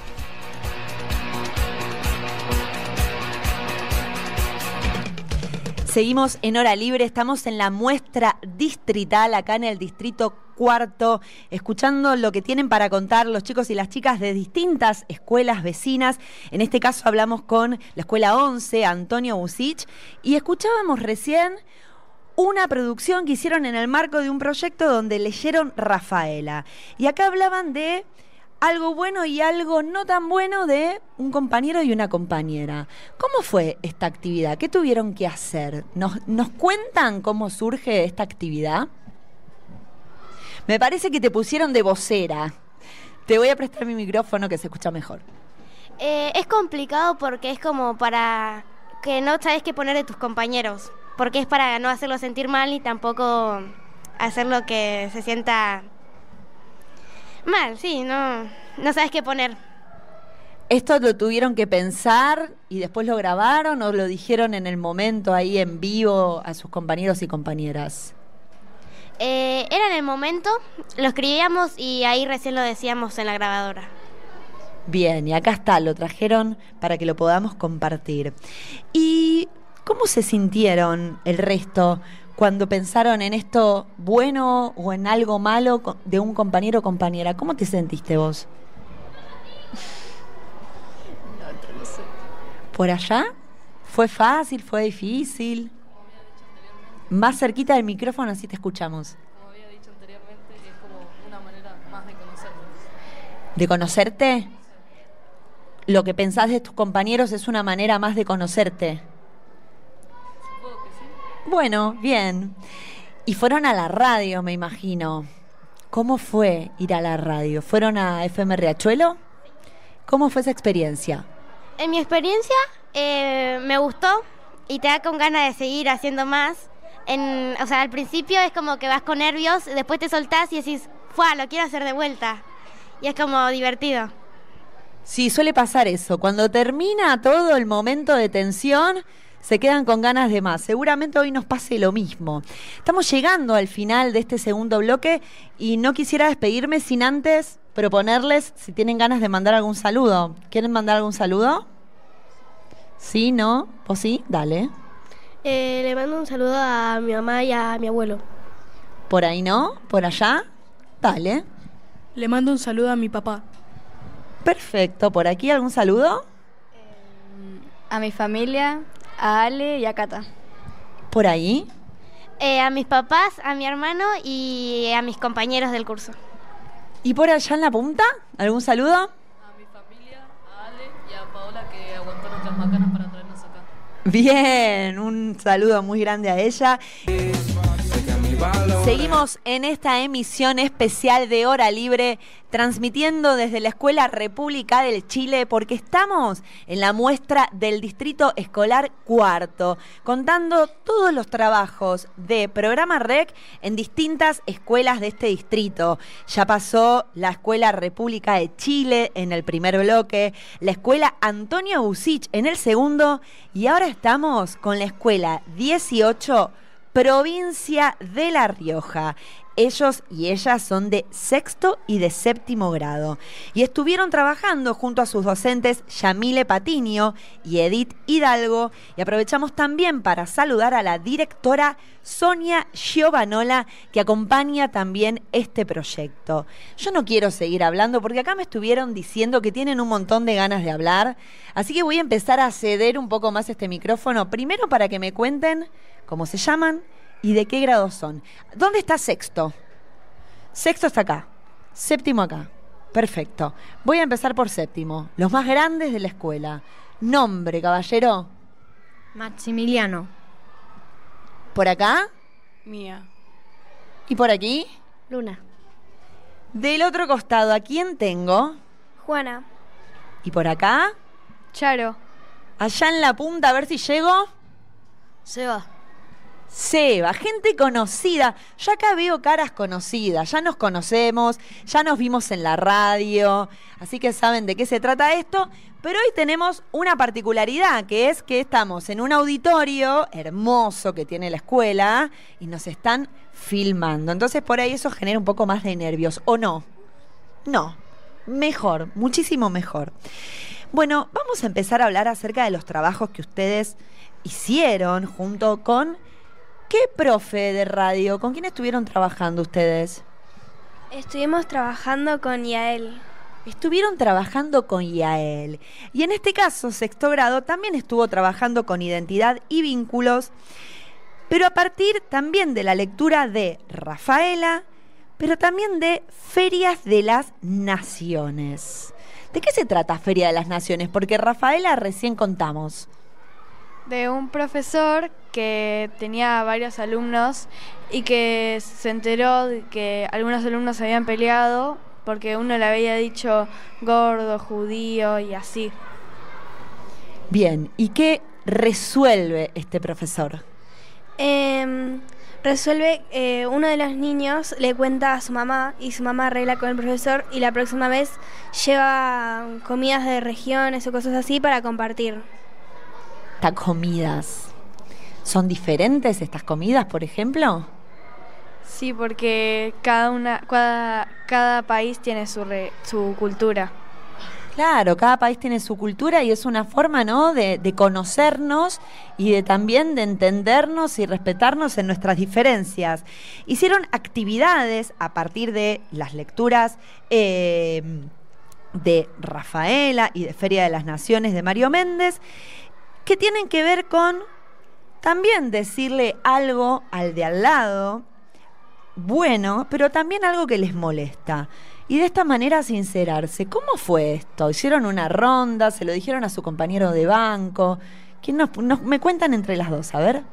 Speaker 1: Seguimos en Hora Libre, estamos en la muestra distrital acá en el Distrito Cuarto, escuchando lo que tienen para contar los chicos y las chicas de distintas escuelas vecinas. En este caso hablamos con la Escuela 11, Antonio Busich, y escuchábamos recién una producción que hicieron en el marco de un proyecto donde leyeron Rafaela. Y acá hablaban de algo bueno y algo no tan bueno de un compañero y una compañera. ¿Cómo fue esta actividad? ¿Qué tuvieron que hacer? ¿Nos cuentan cómo surge esta actividad? Me parece que te pusieron de vocera. Te voy a prestar mi micrófono que se escucha mejor.
Speaker 3: Es complicado porque es como para que no sabes qué poner de tus compañeros. Porque es para no hacerlo sentir mal ni tampoco hacerlo que se sienta mal, sí, no sabes qué poner.
Speaker 1: ¿Esto lo tuvieron que pensar y después lo grabaron o lo dijeron en el momento ahí en vivo a sus compañeros y compañeras?
Speaker 3: Era en el momento, lo escribíamos y ahí recién lo decíamos en la grabadora.
Speaker 1: Bien, y acá está, lo trajeron para que lo podamos compartir. ¿Y cómo se sintieron el resto cuando pensaron en esto bueno o en algo malo de un compañero o compañera? ¿Cómo te sentiste vos?
Speaker 2: No sé.
Speaker 1: ¿Por allá? ¿Fue fácil? ¿Fue difícil? Más cerquita del micrófono, así te escuchamos.
Speaker 2: Como había dicho anteriormente, es como una manera más de conocernos.
Speaker 1: ¿De conocerte? lo que pensás de tus compañeros es una manera más de conocerte.
Speaker 10: Supongo que sí.
Speaker 1: Bueno, bien. Y fueron a la radio, me imagino. ¿Cómo fue ir a la radio? ¿Fueron a FM Riachuelo? ¿Cómo fue esa experiencia?
Speaker 20: En mi experiencia me gustó y te da con ganas de seguir haciendo más. O sea, al principio es como que vas con nervios, después te soltás y decís, ¡fua! Lo quiero hacer de vuelta. Y es como divertido.
Speaker 1: Sí, suele pasar eso. Cuando termina todo el momento de tensión, se quedan con ganas de más. Seguramente hoy nos pase lo mismo. Estamos llegando al final de este segundo bloque y no quisiera despedirme sin antes proponerles si tienen ganas de mandar algún saludo. ¿Quieren mandar algún saludo? ¿Sí? ¿No? ¿Vos sí? Dale.
Speaker 6: Le mando un saludo a mi mamá y a mi abuelo.
Speaker 1: ¿Por ahí no? ¿Por allá? Dale.
Speaker 18: Le mando un saludo a mi papá.
Speaker 1: Perfecto. ¿Por aquí algún saludo?
Speaker 10: A mi familia, a Ale y a Cata.
Speaker 1: ¿Por ahí?
Speaker 20: A mis papás, a mi hermano y a mis compañeros del curso.
Speaker 1: ¿Y por allá en la punta? ¿Algún saludo?
Speaker 10: A mi familia, a Ale y a Paola que aguantó nuestras macanas para traernos acá.
Speaker 1: Bien, un saludo muy grande a ella. Seguimos en esta emisión especial de Hora Libre, transmitiendo desde la Escuela República del Chile, porque estamos en la muestra del Distrito Escolar Cuarto, contando todos los trabajos de Programa REC en distintas escuelas de este distrito. Ya pasó la Escuela República de Chile en el primer bloque, la Escuela Antonio Busich en el segundo, y ahora estamos con la Escuela 18 Provincia de La Rioja. Ellos y ellas son de sexto y de séptimo grado y estuvieron trabajando junto a sus docentes Yamile Patiño y Edith Hidalgo, y aprovechamos también para saludar a la directora Sonia Giovanola, que acompaña también este proyecto. Yo no quiero seguir hablando porque acá me estuvieron diciendo que tienen un montón de ganas de hablar, así que voy a empezar a ceder un poco más este micrófono, primero para que me cuenten cómo se llaman y de qué grado son. ¿Dónde está sexto? Sexto está acá, séptimo acá. Perfecto. Voy a empezar por séptimo, los más grandes de la escuela. Nombre, caballero.
Speaker 21: Maximiliano.
Speaker 1: ¿Por acá?
Speaker 18: Mía.
Speaker 1: ¿Y por aquí?
Speaker 6: Luna.
Speaker 1: Del otro costado, ¿a quién tengo?
Speaker 6: Juana.
Speaker 1: ¿Y por acá?
Speaker 10: Charo.
Speaker 1: Allá en la punta, a ver si llego.
Speaker 21: Seba.
Speaker 1: Seba, gente conocida. Yo acá veo caras conocidas, ya nos conocemos, ya nos vimos en la radio, así que saben de qué se trata esto. Pero hoy tenemos una particularidad, que es que estamos en un auditorio hermoso que tiene la escuela y nos están filmando. Entonces por ahí eso genera un poco más de nervios, ¿o no? No, mejor, muchísimo mejor. Bueno, vamos a empezar a hablar acerca de los trabajos que ustedes hicieron junto con... ¿Qué profe de radio? ¿Con quién estuvieron trabajando ustedes?
Speaker 6: Estuvimos trabajando con Yael.
Speaker 1: Estuvieron trabajando con Yael. Y en este caso, sexto grado también estuvo trabajando con identidad y vínculos, pero a partir también de la lectura de Rafaela, pero también de Ferias de las Naciones. ¿De qué se trata Feria de las Naciones? Porque Rafaela recién contamos.
Speaker 10: De un profesor que tenía varios alumnos y que se enteró de que algunos alumnos se habían peleado porque uno le había dicho gordo, judío y así.
Speaker 1: Bien, ¿y qué resuelve este profesor?
Speaker 6: Resuelve, uno de los niños le cuenta a su mamá y su mamá arregla con el profesor y la próxima vez lleva comidas de regiones o cosas así para compartir.
Speaker 1: Estas comidas, ¿son diferentes estas comidas, por ejemplo?
Speaker 10: Sí, porque cada país tiene su cultura.
Speaker 1: Claro, cada país tiene su cultura y es una forma, ¿no?, de conocernos y de también de entendernos y respetarnos en nuestras diferencias. Hicieron actividades a partir de las lecturas de Rafaela y de Feria de las Naciones de Mario Méndez, que tienen que ver con también decirle algo al de al lado, bueno, pero también algo que les molesta. y de esta manera sincerarse. ¿Cómo fue esto? ¿Hicieron una ronda? ¿Se lo dijeron a su compañero de banco? ¿Quién me cuentan entre las dos? A ver.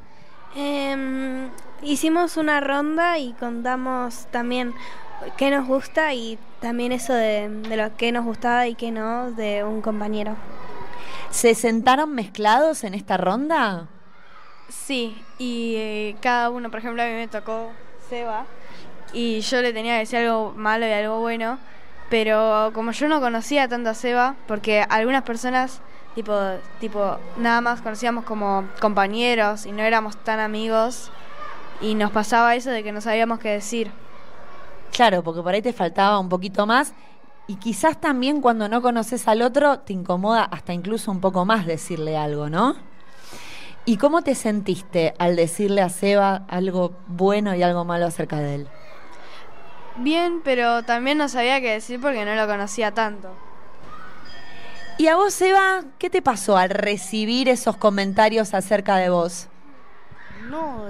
Speaker 4: Hicimos una ronda y contamos también qué nos gusta y también eso de lo que nos gustaba y qué no de un compañero.
Speaker 1: ¿Se sentaron mezclados en esta ronda?
Speaker 10: Sí, y cada uno, por ejemplo, a mí me tocó Seba y yo le tenía que decir algo malo y algo bueno, pero como yo no conocía tanto a Seba, porque algunas personas tipo nada más conocíamos como compañeros y no éramos tan amigos y nos pasaba eso de que no sabíamos qué decir.
Speaker 1: Claro, porque por ahí te faltaba un poquito más y quizás también cuando no conoces al otro te incomoda hasta incluso un poco más decirle algo, ¿no? ¿Y cómo te sentiste al decirle a Seba algo bueno y algo malo acerca de él?
Speaker 10: Bien, pero también no sabía qué decir porque no lo conocía tanto.
Speaker 1: ¿Y a vos, Seba, qué te pasó al recibir esos comentarios acerca de vos?
Speaker 21: No,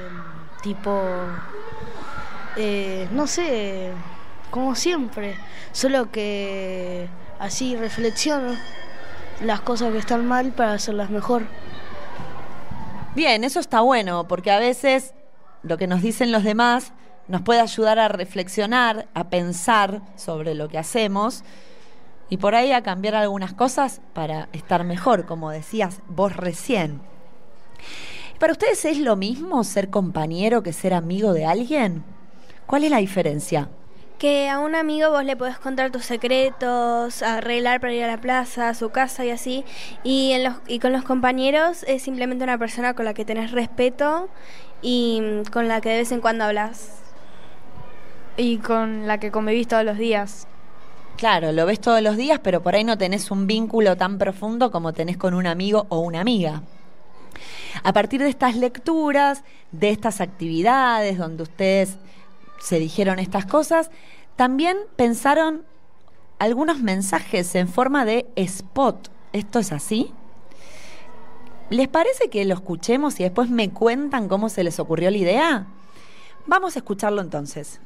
Speaker 21: no sé, como siempre, solo que así reflexiono las cosas que están mal para hacerlas mejor.
Speaker 1: Bien, eso está bueno, porque a veces lo que nos dicen los demás nos puede ayudar a reflexionar, a pensar sobre lo que hacemos y por ahí a cambiar algunas cosas para estar mejor, como decías vos recién. ¿Para ustedes es lo mismo ser compañero que ser amigo de alguien? ¿Cuál es la diferencia?
Speaker 4: Que a un amigo vos le podés contar tus secretos, arreglar para ir a la plaza, a su casa y así, y con los compañeros es simplemente una persona con la que tenés respeto y con la que de vez en cuando hablas.
Speaker 10: Y con la que convivís todos los días.
Speaker 1: Claro, lo ves todos los días, pero por ahí no tenés un vínculo tan profundo como tenés con un amigo o una amiga. A partir de estas lecturas, de estas actividades donde ustedes se dijeron estas cosas, también pensaron algunos mensajes en forma de spot. ¿Esto es así? ¿Les parece que lo escuchemos y después me cuentan cómo se les ocurrió la idea? Vamos a escucharlo entonces.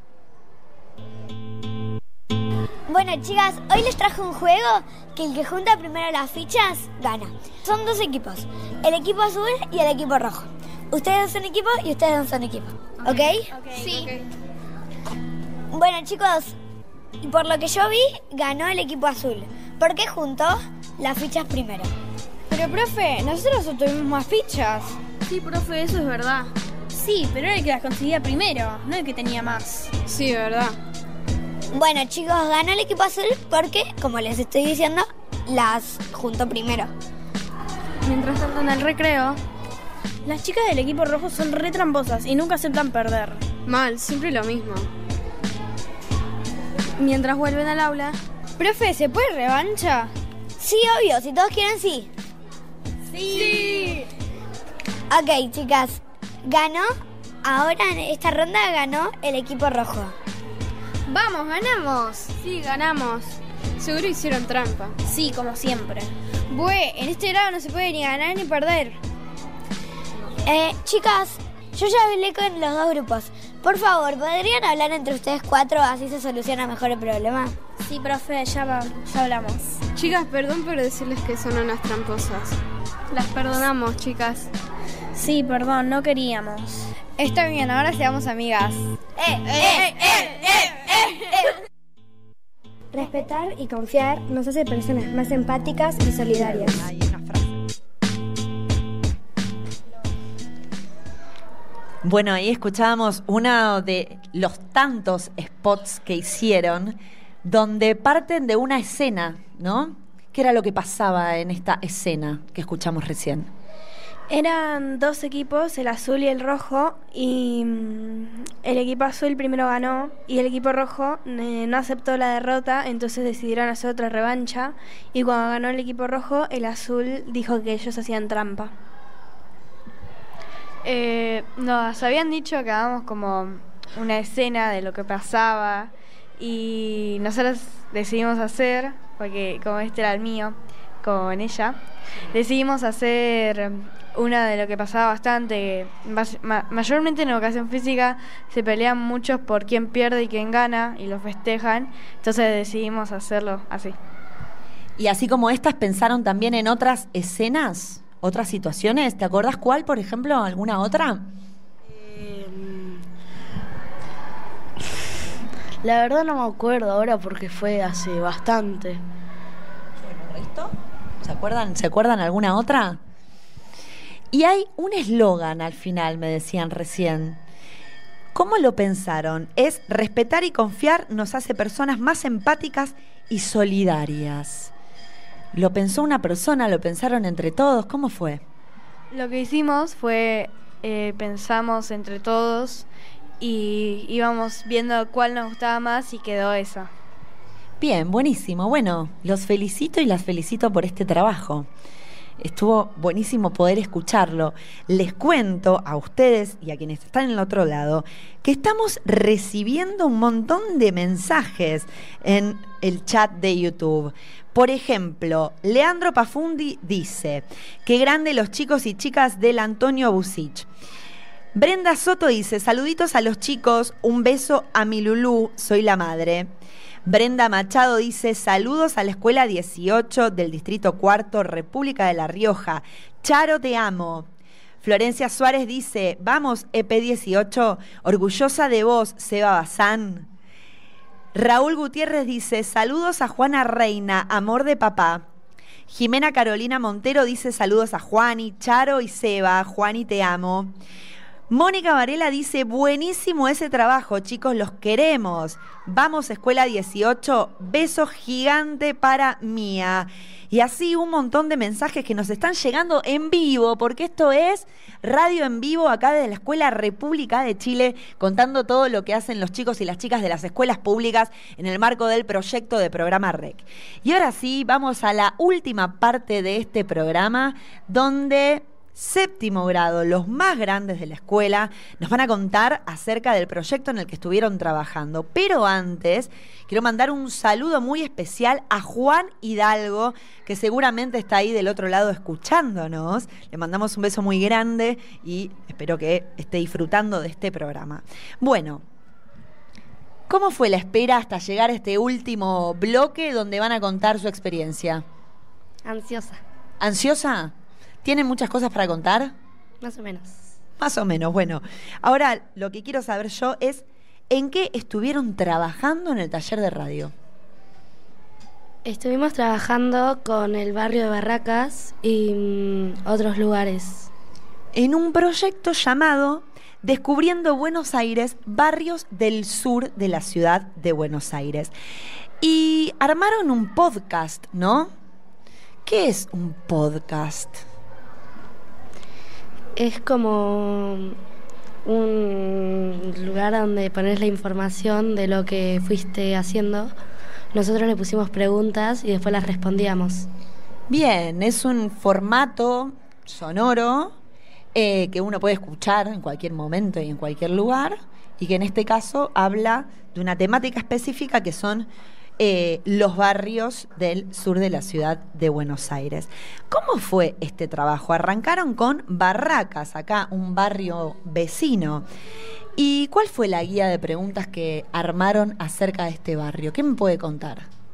Speaker 3: Bueno, chicas, hoy les traje un juego que el que junta primero las fichas gana. Son dos equipos, el equipo azul y el equipo rojo. Ustedes son equipo y ustedes no son equipo, ¿ok?
Speaker 4: Sí.
Speaker 3: Okay. Bueno, chicos, por lo que yo vi, ganó el equipo azul, porque juntó las fichas primero.
Speaker 4: Pero, profe, nosotros obtuvimos más fichas. Sí, profe, eso es verdad. Sí, pero era el que las conseguía primero, no el que tenía más.
Speaker 2: Sí, verdad.
Speaker 3: Bueno, chicos, ganó el equipo azul porque, como les estoy diciendo, las juntó primero.
Speaker 4: Mientras tanto, en el recreo, las chicas del equipo rojo son re tramposas y nunca aceptan perder.
Speaker 2: Mal, siempre lo mismo.
Speaker 4: Mientras vuelven al aula, profe, ¿se puede revancha?
Speaker 3: Sí, obvio, si todos quieren, sí.
Speaker 4: ¡Sí!
Speaker 3: Ok, chicas, ahora en esta ronda ganó el equipo rojo.
Speaker 4: ¡Vamos, ganamos!
Speaker 2: Sí, ganamos. Seguro hicieron trampa.
Speaker 4: Sí, como siempre. En este grado no se puede ni ganar ni perder.
Speaker 3: Chicas, yo ya hablé con los dos grupos. Por favor, ¿podrían hablar entre ustedes cuatro así se soluciona mejor el problema?
Speaker 4: Sí, profe, ya hablamos.
Speaker 2: Chicas, perdón por decirles que son unas tramposas. Las perdonamos, chicas.
Speaker 4: Sí, perdón, no queríamos.
Speaker 10: Está bien, ahora seamos amigas.
Speaker 3: Respetar y confiar nos hace personas más empáticas y solidarias.
Speaker 1: Hay una frase. Bueno, ahí escuchábamos uno de los tantos spots que hicieron, donde parten de una escena, ¿no? ¿Qué era lo que pasaba en esta escena que escuchamos recién?
Speaker 4: Eran dos equipos, el azul y el rojo, y el equipo azul primero ganó y el equipo rojo no aceptó la derrota, entonces decidieron hacer otra revancha y cuando ganó el equipo rojo, el azul dijo que ellos hacían trampa.
Speaker 10: Nos habían dicho que hagamos como una escena de lo que pasaba y nosotros decidimos hacer, porque como este era el mío, con ella, decidimos hacer una de lo que pasaba bastante, mayormente en educación física se pelean muchos por quién pierde y quién gana y lo festejan, entonces decidimos hacerlo así.
Speaker 1: Y así como estas, ¿pensaron también en otras escenas, otras situaciones? ¿Te acordás cuál, por ejemplo, alguna otra?
Speaker 21: La verdad no me acuerdo ahora porque fue hace bastante.
Speaker 1: Bueno, ¿resto? ¿Se acuerdan alguna otra? Y hay un eslogan al final, me decían recién. ¿Cómo lo pensaron? Es respetar y confiar nos hace personas más empáticas y solidarias. ¿Lo pensó una persona? ¿Lo pensaron entre todos? ¿Cómo fue?
Speaker 10: Lo que hicimos fue, pensamos entre todos y íbamos viendo cuál nos gustaba más y quedó esa.
Speaker 1: Bien, buenísimo. Bueno, los felicito y las felicito por este trabajo. Estuvo buenísimo poder escucharlo. Les cuento a ustedes y a quienes están en el otro lado que estamos recibiendo un montón de mensajes en el chat de YouTube. Por ejemplo, Leandro Pafundi dice: qué grande los chicos y chicas del Antonio Busich. Brenda Soto dice: saluditos a los chicos, un beso a mi Lulú, soy la madre. Brenda Machado dice: saludos a la escuela 18 del Distrito Cuarto, República de La Rioja. Charo, te amo. Florencia Suárez dice: vamos, EP18, orgullosa de vos, Seba Bazán. Raúl Gutiérrez dice: saludos a Juana Reina, amor de papá. Jimena Carolina Montero dice: saludos a Juani, Charo y Seba, Juani, te amo. Mónica Varela dice: buenísimo ese trabajo, chicos, los queremos. Vamos, escuela 18, beso gigante para Mía. Y así un montón de mensajes que nos están llegando en vivo, porque esto es radio en vivo acá desde la Escuela República de Chile, contando todo lo que hacen los chicos y las chicas de las escuelas públicas en el marco del proyecto de Programa REC. Y ahora sí, vamos a la última parte de este programa, donde séptimo grado, los más grandes de la escuela, nos van a contar acerca del proyecto en el que estuvieron trabajando. Pero antes, quiero mandar un saludo muy especial a Juan Hidalgo, que seguramente está ahí del otro lado escuchándonos. Le mandamos un beso muy grande y espero que esté disfrutando de este programa. Bueno, ¿cómo fue la espera hasta llegar a este último bloque donde van a contar su experiencia?
Speaker 21: Ansiosa.
Speaker 1: ¿Ansiosa? ¿Tienen muchas cosas para contar?
Speaker 21: Más o menos.
Speaker 1: Más o menos, bueno. Ahora, lo que quiero saber yo es, ¿en qué estuvieron trabajando en el taller de radio?
Speaker 21: Estuvimos trabajando con el barrio de Barracas y otros lugares.
Speaker 1: En un proyecto llamado Descubriendo Buenos Aires, barrios del sur de la ciudad de Buenos Aires. Y armaron un podcast, ¿no? ¿Qué es un podcast?
Speaker 21: Es como un lugar donde pones la información de lo que fuiste haciendo. Nosotros le pusimos preguntas y después las respondíamos.
Speaker 1: Bien, es un formato sonoro que uno puede escuchar en cualquier momento y en cualquier lugar, y que en este caso habla de una temática específica que son los barrios del sur de la ciudad de Buenos Aires. ¿Cómo fue este trabajo? Arrancaron con Barracas, acá un barrio vecino. ¿Y cuál fue la guía de preguntas que armaron acerca de este barrio? ¿Qué me puede contar?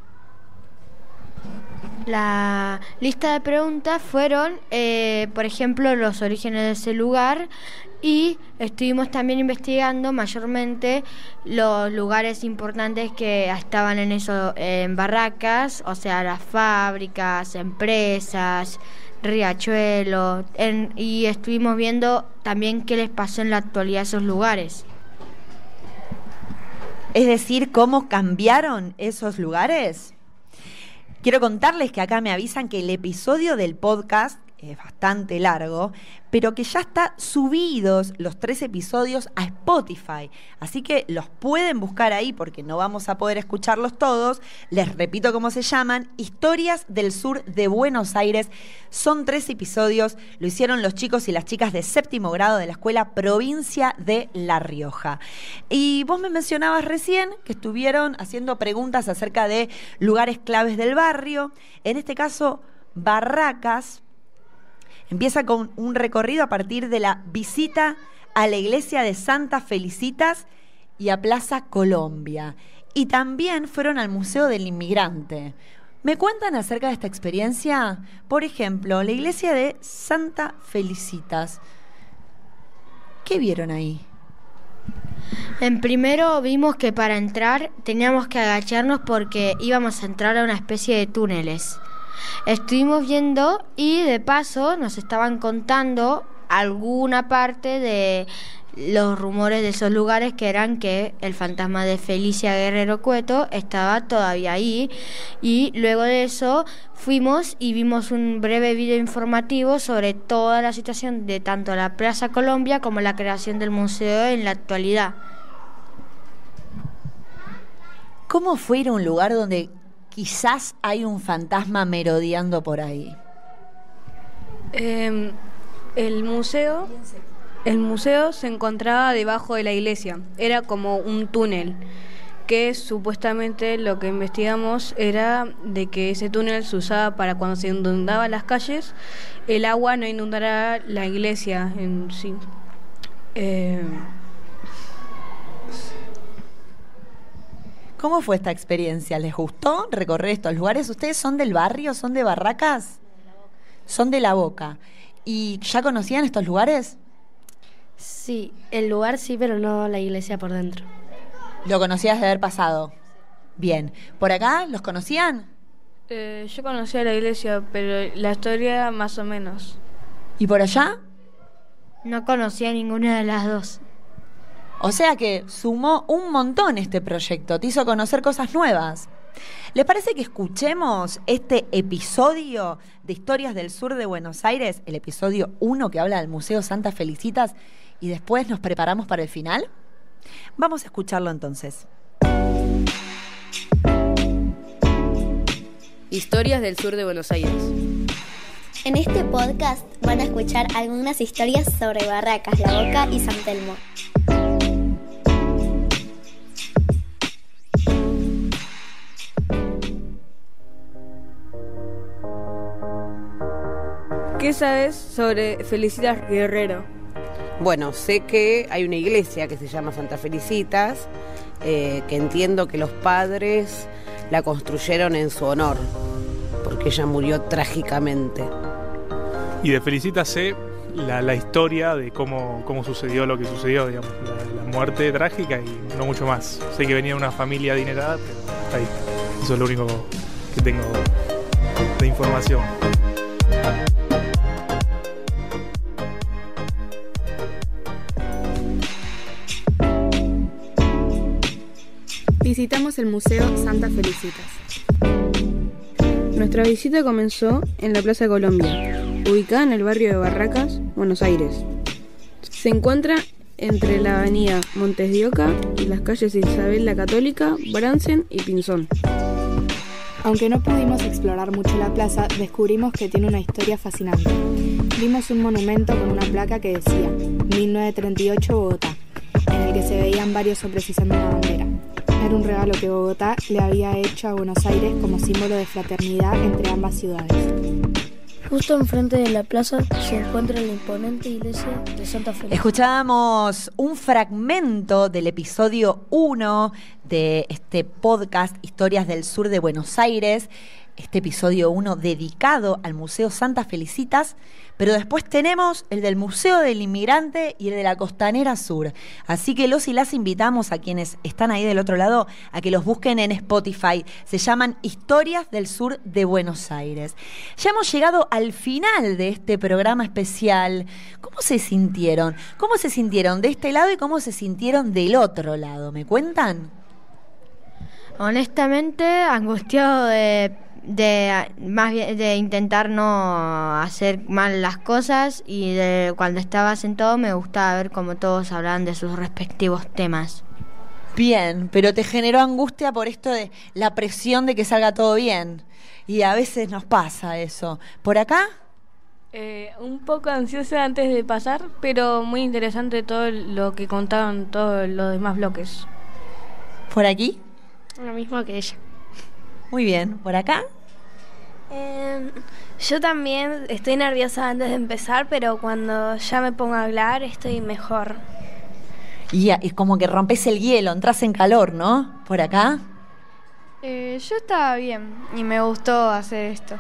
Speaker 13: La lista de preguntas fueron, por ejemplo, los orígenes de ese lugar, y estuvimos también investigando mayormente los lugares importantes que estaban en Barracas, o sea, las fábricas, empresas, Riachuelo, y estuvimos viendo también qué les pasó en la actualidad a esos lugares.
Speaker 1: Es decir, ¿cómo cambiaron esos lugares? Quiero contarles que acá me avisan que el episodio del podcast es bastante largo, pero que ya está subidos los 3 episodios a Spotify. Así que los pueden buscar ahí porque no vamos a poder escucharlos todos. Les repito cómo se llaman: Historias del Sur de Buenos Aires. Son 3 episodios, lo hicieron los chicos y las chicas de séptimo grado de la Escuela Provincia de La Rioja. Y vos me mencionabas recién que estuvieron haciendo preguntas acerca de lugares claves del barrio. En este caso, Barracas empieza con un recorrido a partir de la visita a la iglesia de Santa Felicitas y a Plaza Colombia. Y también fueron al Museo del Inmigrante. ¿Me cuentan acerca de esta experiencia? Por ejemplo, la iglesia de Santa Felicitas. ¿Qué vieron ahí?
Speaker 13: En primero vimos que para entrar teníamos que agacharnos porque íbamos a entrar a una especie de túneles. Estuvimos viendo y de paso nos estaban contando alguna parte de los rumores de esos lugares, que eran que el fantasma de Felicia Guerrero Cueto estaba todavía ahí, y luego de eso fuimos y vimos un breve video informativo sobre toda la situación de tanto la Plaza Colombia como la creación del museo en la actualidad.
Speaker 1: ¿Cómo fue ir a un lugar donde quizás hay un fantasma merodeando por ahí?
Speaker 2: El museo se encontraba debajo de la iglesia. Era como un túnel, que supuestamente lo que investigamos era de que ese túnel se usaba para cuando se inundaban las calles, el agua no inundara la iglesia en sí.
Speaker 1: ¿Cómo fue esta experiencia? ¿Les gustó recorrer estos lugares? ¿Ustedes son del barrio? ¿Son de Barracas? Son de La Boca. ¿Y ya conocían estos lugares?
Speaker 21: Sí, el lugar sí, pero no la iglesia por dentro.
Speaker 1: ¿Lo conocías de haber pasado? Bien. ¿Por acá los conocían?
Speaker 2: Yo conocía la iglesia, pero la historia más o menos.
Speaker 1: ¿Y por allá?
Speaker 13: No conocía ninguna de las dos.
Speaker 1: O sea que sumó un montón este proyecto, te hizo conocer cosas nuevas. ¿Les parece que escuchemos este episodio de Historias del Sur de Buenos Aires, el episodio 1 que habla del Museo Santa Felicitas, y después nos preparamos para el final? Vamos a escucharlo entonces.
Speaker 14: Historias del Sur de Buenos Aires.
Speaker 3: En este podcast van a escuchar algunas historias sobre Barracas, La Boca y San Telmo.
Speaker 2: ¿Qué sabes sobre Felicitas Guerrero?
Speaker 22: Bueno, sé que hay una iglesia que se llama Santa Felicitas, que entiendo que los padres la construyeron en su honor, porque ella murió trágicamente.
Speaker 23: Y de Felicitas sé la historia de cómo sucedió lo que sucedió, digamos, la muerte trágica y no mucho más. Sé que venía de una familia adinerada, pero hasta ahí. Eso es lo único que tengo de información.
Speaker 2: Visitamos el Museo Santa Felicitas. Nuestra visita comenzó en la Plaza Colombia, ubicada en el barrio de Barracas, Buenos Aires. Se encuentra entre la avenida Montes de Oca y las calles Isabel la Católica, Bransen y Pinzón.
Speaker 24: Aunque no pudimos explorar mucho la plaza, descubrimos que tiene una historia fascinante. Vimos un monumento con una placa que decía 1938 Bogotá, en el que se veían varios hombres izando una bandera. Era un regalo que Bogotá le había hecho a Buenos Aires como símbolo de fraternidad entre ambas ciudades.
Speaker 5: Justo enfrente de la plaza se encuentra la imponente iglesia de Santa Felicitas.
Speaker 1: Escuchábamos un fragmento del episodio 1 de este podcast Historias del Sur de Buenos Aires, este episodio 1 dedicado al Museo Santa Felicitas, pero después tenemos el del Museo del Inmigrante y el de la Costanera Sur. Así que los y las invitamos a quienes están ahí del otro lado a que los busquen en Spotify. Se llaman Historias del Sur de Buenos Aires. Ya hemos llegado al final de este programa especial. ¿Cómo se sintieron? ¿Cómo se sintieron de este lado y cómo se sintieron del otro lado? ¿Me cuentan?
Speaker 13: Honestamente, angustiado más bien de intentar no hacer mal las cosas, y de cuando estaba sentado me gustaba ver cómo todos hablaban de sus respectivos temas.
Speaker 1: Bien, pero te generó angustia por esto de la presión de que salga todo bien, y a veces nos pasa eso. ¿Por acá?
Speaker 2: Un poco ansiosa antes de pasar, pero muy interesante todo lo que contaban todos los demás bloques.
Speaker 1: ¿Por aquí?
Speaker 21: Lo mismo que ella.
Speaker 1: Muy bien, ¿por acá?
Speaker 4: Yo también estoy nerviosa antes de empezar, pero cuando ya me pongo a hablar estoy mejor.
Speaker 1: Y es como que rompes el hielo, entras en calor, ¿no? Por acá.
Speaker 10: Yo estaba bien y me gustó hacer esto.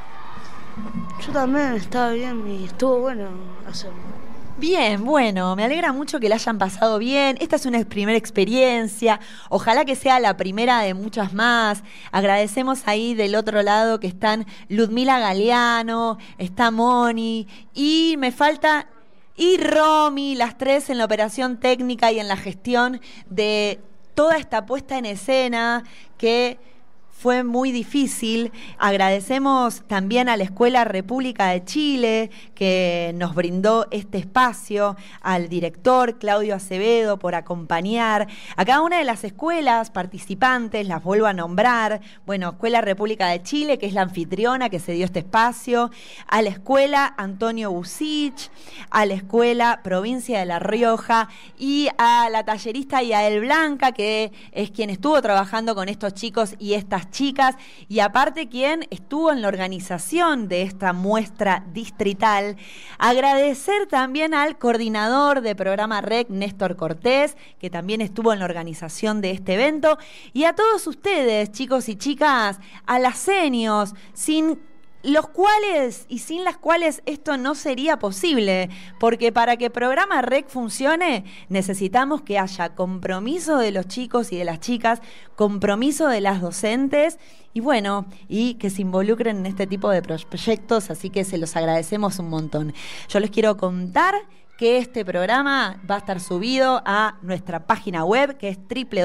Speaker 21: Yo también estaba bien y estuvo bueno hacerlo.
Speaker 1: Bien, bueno, me alegra mucho que la hayan pasado bien. Esta es una primera experiencia. Ojalá que sea la primera de muchas más. Agradecemos ahí del otro lado que están Ludmila Galeano, está Moni y me falta... Y Romy, las tres en la operación técnica y en la gestión de toda esta puesta en escena que fue muy difícil. Agradecemos también a la Escuela República de Chile que nos brindó este espacio, al director Claudio Acevedo por acompañar, a cada una de las escuelas participantes, las vuelvo a nombrar, bueno, Escuela República de Chile, que es la anfitriona que se dio este espacio, a la Escuela Antonio Busich, a la Escuela Provincia de La Rioja y a la tallerista Yael Blanca, que es quien estuvo trabajando con estos chicos y estas chicas, y aparte quien estuvo en la organización de esta muestra distrital. Agradecer también al coordinador de programa REC, Néstor Cortés, que también estuvo en la organización de este evento, y a todos ustedes, chicos y chicas, a las senios, sin los cuales y sin las cuales esto no sería posible, porque para que programa REC funcione necesitamos que haya compromiso de los chicos y de las chicas, compromiso de las docentes y bueno, y que se involucren en este tipo de proyectos, así que se los agradecemos un montón. Yo les quiero contar que este programa va a estar subido a nuestra página web, que es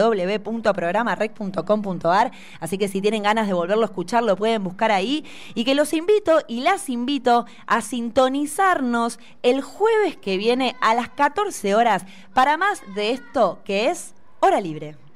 Speaker 1: www.programarec.com.ar, así que si tienen ganas de volverlo a escuchar, lo pueden buscar ahí, y que los invito y las invito a sintonizarnos el jueves que viene a las 14 horas para más de esto que es Hora Libre.